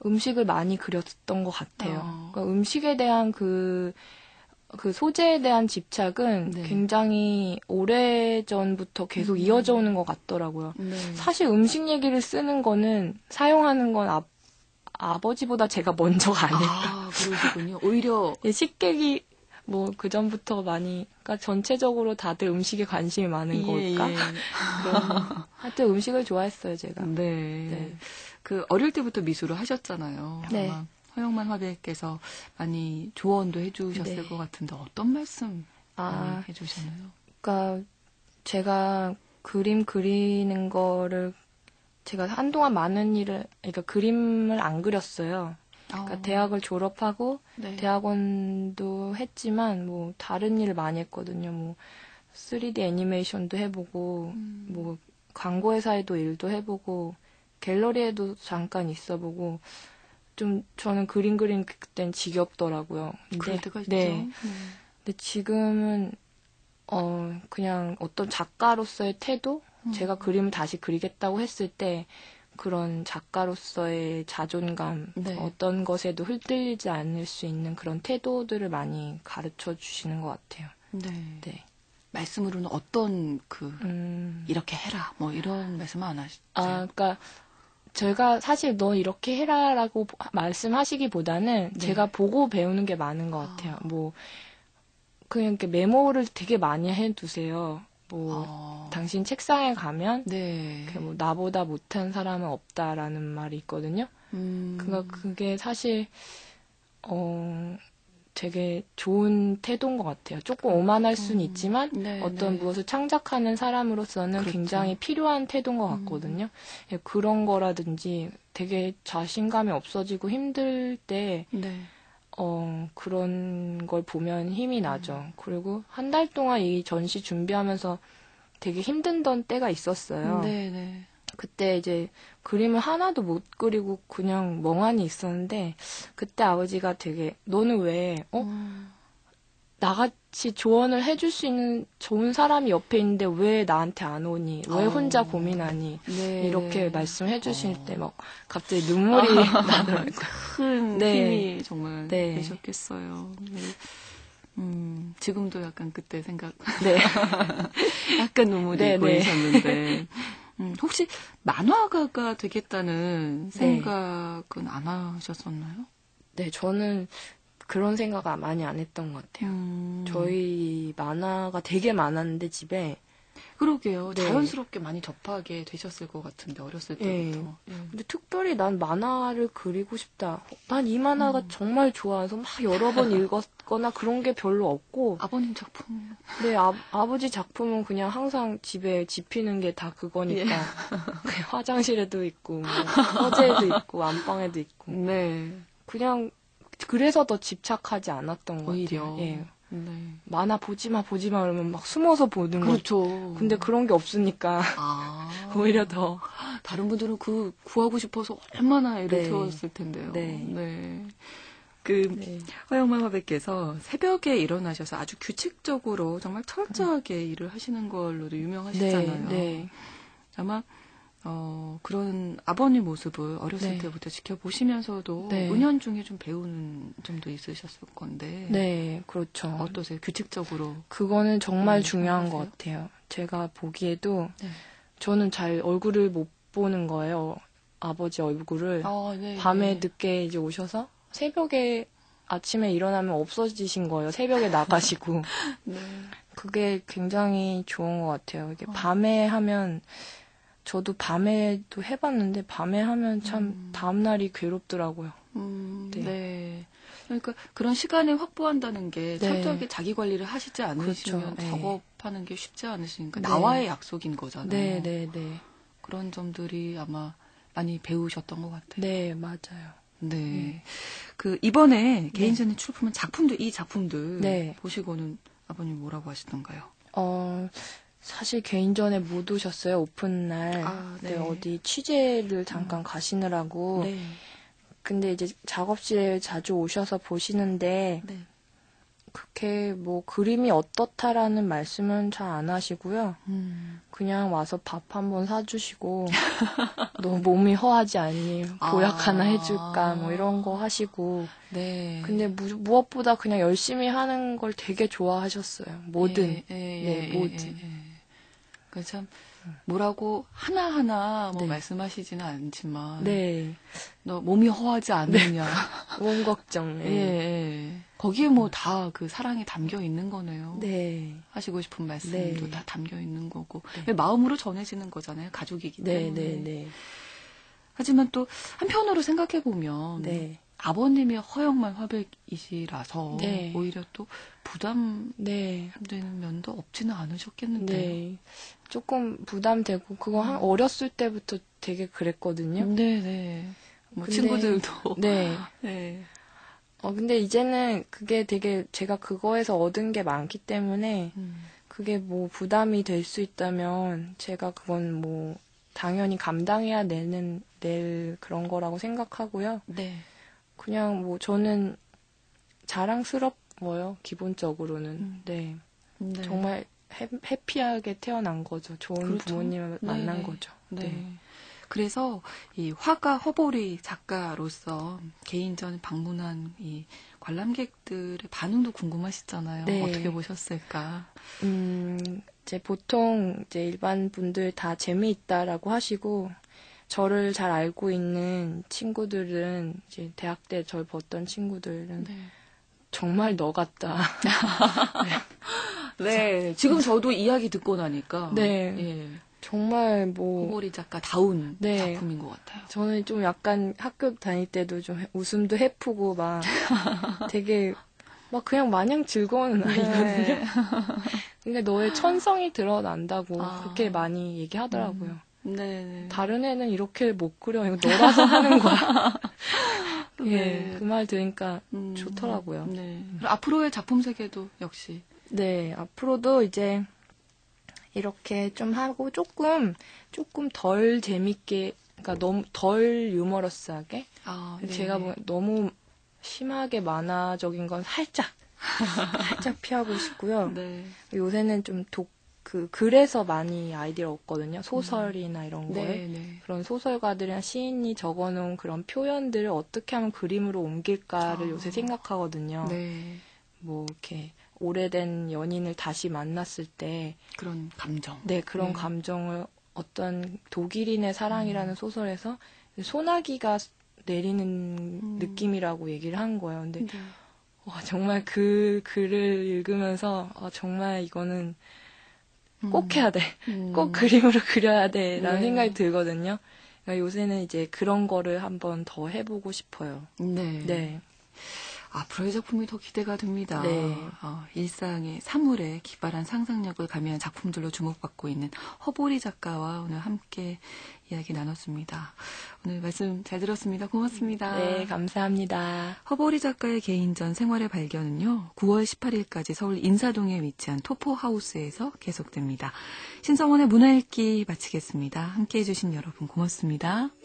S4: 음식을 많이 그렸던 것 같아요. 그러니까 음식에 대한 그 소재에 대한 집착은
S1: 네.
S4: 굉장히 오래전부터 계속 이어져 오는 것 같더라고요.
S1: 네.
S4: 사실 음식 얘기를 쓰는 거는 사용하는 건 아버지보다 제가 먼저가 아닐까.
S1: 아, 그러시군요. 오히려
S4: 예, 식객이 뭐 그 전부터 많이, 그러니까 전체적으로 다들 음식에 관심이 많은 걸까?
S1: 예.
S4: 그런, 하여튼 음식을 좋아했어요, 제가.
S1: 네.
S4: 네.
S1: 그 어릴 때부터 미술을 하셨잖아요.
S4: 네.
S1: 아마 허영만 화백께서 많이 조언도 해주셨을
S4: 네.
S1: 것 같은데 어떤 말씀 많이
S4: 아,
S1: 해주셨나요?
S4: 그러니까 제가 그림 그리는 거를 제가 한동안 그러니까 그림을 안 그렸어요. 그러니까 대학을 졸업하고
S1: 네.
S4: 대학원도 했지만 뭐 다른 일을 많이 했거든요. 뭐 3D 애니메이션도 해보고 뭐 광고회사에도 일도 해보고 갤러리에도 잠깐 있어보고 좀 저는 그림 그땐 지겹더라고요.
S1: 그럴 때가 있죠.
S4: 네. 근데 지금은 그냥 어떤 작가로서의 태도? 제가 그림을 다시 그리겠다고 했을 때 그런 작가로서의 자존감,
S1: 네.
S4: 어떤 것에도 흔들리지 않을 수 있는 그런 태도들을 많이 가르쳐 주시는 것 같아요.
S1: 네.
S4: 네.
S1: 말씀으로는 어떤 이렇게 해라 뭐 이런 말씀 안 하시죠?
S4: 그러니까 제가 사실 너 이렇게 해라라고 말씀하시기보다는
S1: 네.
S4: 제가 보고 배우는 게 많은 것 같아요. 뭐 그냥 이렇게 메모를 되게 많이 해두세요. 뭐 당신 책상에 가면
S1: 네.
S4: 뭐 나보다 못한 사람은 없다라는 말이 있거든요. 그러니까 그게 사실 되게 좋은 태도인 것 같아요. 조금 오만할 수는 있지만
S1: 네,
S4: 어떤
S1: 네.
S4: 무엇을 창작하는 사람으로서는
S1: 그렇죠.
S4: 굉장히 필요한 태도인 것 같거든요. 예, 그런 거라든지 되게 자신감이 없어지고 힘들 때
S1: 네.
S4: 그런 걸 보면 힘이 나죠. 그리고 한 달 동안 이 전시 준비하면서 되게 힘든 때가 있었어요.
S1: 네, 네.
S4: 그때 이제 그림을 하나도 못 그리고 그냥 멍하니 있었는데 그때 아버지가 되게 너는 왜 나같이 조언을 해줄 수 있는 좋은 사람이 옆에 있는데 왜 나한테 안 오니? 왜 혼자 고민하니?
S1: 네.
S4: 이렇게 말씀해 주실 때 막 갑자기 눈물이 나더라고요.
S1: 큰
S4: 네.
S1: 힘이 정말
S4: 네.
S1: 되셨겠어요. 네. 지금도 약간 그때
S4: 네.
S1: 약간 눈물이
S4: 네, 네.
S1: 보이셨는데 혹시 만화가가 되겠다는
S4: 네.
S1: 생각은 안 하셨었나요?
S4: 네, 저는 그런 생각 많이 안 했던 것 같아요. 저희 만화가 되게 많았는데 집에
S1: 그러게요.
S4: 네.
S1: 자연스럽게 많이 접하게 되셨을 것 같은데 어렸을 때부터.
S4: 근데 특별히 난 만화를 그리고 싶다. 난 이 만화가 정말 좋아서 막 여러 번 읽었거나 그런 게 별로 없고.
S1: 아버님 작품.
S4: 네, 아버지 작품은 그냥 항상 집에 집히는 게 다 그거니까. 그냥 화장실에도 있고, 뭐 서재에도 있고, 안방에도 있고.
S1: 네.
S4: 그냥 그래서 더 집착하지 않았던 것
S1: 오히려.
S4: 같아요. 예.
S1: 네.
S4: 만화 보지 마 그러면 막 숨어서 보는 거.
S1: 그렇죠.
S4: 근데 그런 게 없으니까 오히려 더.
S1: 다른 분들은 구하고 싶어서 얼마나 애를
S4: 네.
S1: 태웠을 텐데요.
S4: 네.
S1: 네.
S4: 네.
S1: 허영만 화백께서 새벽에 일어나셔서 아주 규칙적으로 정말 철저하게 일을 하시는 걸로도 유명하시잖아요.
S4: 네.
S1: 아마 그런 아버님 모습을 어렸을
S4: 네.
S1: 때부터 지켜보시면서도
S4: 네.
S1: 은연중에 좀 배우는 점도 있으셨을 건데.
S4: 네, 그렇죠.
S1: 어떠세요? 규칙적으로.
S4: 그거는 정말
S1: 네,
S4: 중요한
S1: 생각하세요?
S4: 것 같아요. 제가 보기에도
S1: 네.
S4: 저는 잘 얼굴을 못 보는 거예요. 아버지 얼굴을.
S1: 네,
S4: 밤에
S1: 네.
S4: 늦게 이제 오셔서 새벽에 아침에 일어나면 없어지신 거예요. 새벽에 나가시고.
S1: 네.
S4: 그게 굉장히 좋은 것 같아요. 이게 밤에 하면 저도 밤에도 해봤는데 밤에 하면 참 다음날이 괴롭더라고요.
S1: 네.
S4: 네.
S1: 그러니까 그런 시간을 확보한다는 게
S4: 네.
S1: 철저하게 자기 관리를 하시지 않으시면
S4: 그렇죠. 네.
S1: 작업하는 게 쉽지 않으시니까
S4: 네.
S1: 나와의 약속인 거잖아요.
S4: 네.
S1: 그런 점들이 아마 많이 배우셨던 것 같아요.
S4: 네, 맞아요.
S1: 네. 그 이번에 개인전에 출품한 이 작품들
S4: 네.
S1: 보시고는 아버님 뭐라고 하시던가요?
S4: 사실 개인전에 못 오셨어요, 오픈 날.
S1: 네.
S4: 어디 취재를 잠깐 가시느라고.
S1: 네.
S4: 근데 이제 작업실에 자주 오셔서 보시는데,
S1: 네.
S4: 그렇게 뭐 그림이 어떻다라는 말씀은 잘 안 하시고요. 그냥 와서 밥 한번 사주시고 너 몸이 허하지 않니? 보약 하나 해줄까? 뭐 이런 거 하시고.
S1: 네.
S4: 근데 무엇보다 그냥 열심히 하는 걸 되게 좋아하셨어요. 뭐든. 뭐든.
S1: 그 참 뭐라고 하나하나 뭐
S4: 네.
S1: 말씀하시지는 않지만
S4: 네.
S1: 너 몸이 허하지 않느냐.
S4: 몸 걱정. 네.
S1: 거기에 뭐 다 그 사랑이 담겨 있는 거네요.
S4: 네.
S1: 하시고 싶은 말씀도
S4: 네.
S1: 다 담겨 있는 거고
S4: 네.
S1: 마음으로 전해지는 거잖아요. 가족이기 때문에.
S4: 네.
S1: 하지만 또 한편으로 생각해 보면
S4: 네.
S1: 아버님이 허영만 화백이시라서
S4: 네.
S1: 오히려 또 부담되는
S4: 네.
S1: 면도 없지는 않으셨겠는데요.
S4: 네. 조금 부담되고 그거 어렸을 때부터 되게 그랬거든요.
S1: 네네. 뭐
S4: 근데-
S1: 친구들도.
S4: 네.
S1: 네.
S4: 근데 이제는 그게 되게 제가 그거에서 얻은 게 많기 때문에 그게 뭐 부담이 될 수 있다면 제가 그건 뭐 당연히 감당해야 낼 그런 거라고 생각하고요.
S1: 네.
S4: 그냥 뭐 저는 자랑스러워요. 기본적으로는. 네.
S1: 네.
S4: 정말 해피하게 태어난 거죠. 좋은
S1: 그렇죠.
S4: 부모님을 만난
S1: 네.
S4: 거죠.
S1: 네. 그래서 이 화가 허보리 작가로서 개인전 방문한 이 관람객들의 반응도 궁금하시잖아요.
S4: 네.
S1: 어떻게 보셨을까?
S4: 이제 보통 이제 일반 분들 다 재미있다라고 하시고 저를 잘 알고 있는 친구들은 이제 대학 때 절 봤던 친구들은
S1: 네.
S4: 정말 너 같다.
S1: 네. 지금 저도 이야기 듣고 나니까.
S4: 네.
S1: 예.
S4: 정말 뭐
S1: 허보리 작가 다운
S4: 네.
S1: 작품인 것 같아요.
S4: 저는 좀 약간 학교 다닐 때도 좀 웃음도 해프고 막 되게 막 그냥 마냥 즐거운 아이거든요.
S1: 네.
S4: 근데 너의 천성이 드러난다고
S1: 아.
S4: 그렇게 많이 얘기하더라고요.
S1: 네.
S4: 다른 애는 이렇게 못 그려. 이거 너라서 하는 거야.
S1: 네.
S4: 예, 그 말 들으니까 좋더라고요.
S1: 네. 그럼 앞으로의 작품 세계도 역시.
S4: 네, 앞으로도 이제 이렇게 좀 하고 조금 덜 재밌게, 그러니까 너무 덜 유머러스하게.
S1: 아,
S4: 제가 뭐 너무 심하게 만화적인 건 살짝 피하고 싶고요.
S1: 네.
S4: 요새는 좀 글에서 많이 아이디어를 얻거든요. 소설이나 이런 거에.
S1: 네, 네.
S4: 그런 소설가들이나 시인이 적어놓은 그런 표현들을 어떻게 하면 그림으로 옮길까를 요새 생각하거든요.
S1: 네.
S4: 뭐 이렇게 오래된 연인을 다시 만났을 때,
S1: 그런 감정.
S4: 네, 그런
S1: 네.
S4: 감정을 어떤 독일인의 사랑이라는 소설에서 소나기가 내리는 느낌이라고 얘기를 한 거예요. 근데
S1: 네.
S4: 와, 정말 그 글을 읽으면서 정말 이거는 꼭 해야 돼. 꼭 그림으로 그려야 돼. 라는
S1: 네.
S4: 생각이 들거든요. 그러니까 요새는 이제 그런 거를 한번 더 해보고 싶어요.
S1: 네.
S4: 네.
S1: 앞으로의 작품이 더 기대가 됩니다.
S4: 네.
S1: 일상의 사물에 기발한 상상력을 가미한 작품들로 주목받고 있는 허보리 작가와 오늘 함께 이야기 나눴습니다. 오늘 말씀 잘 들었습니다. 고맙습니다.
S4: 네, 감사합니다.
S1: 허보리 작가의 개인전 생활의 발견은요, 9월 18일까지 서울 인사동에 위치한 토포하우스에서 계속됩니다. 신성원의 문화읽기 마치겠습니다. 함께 해주신 여러분 고맙습니다.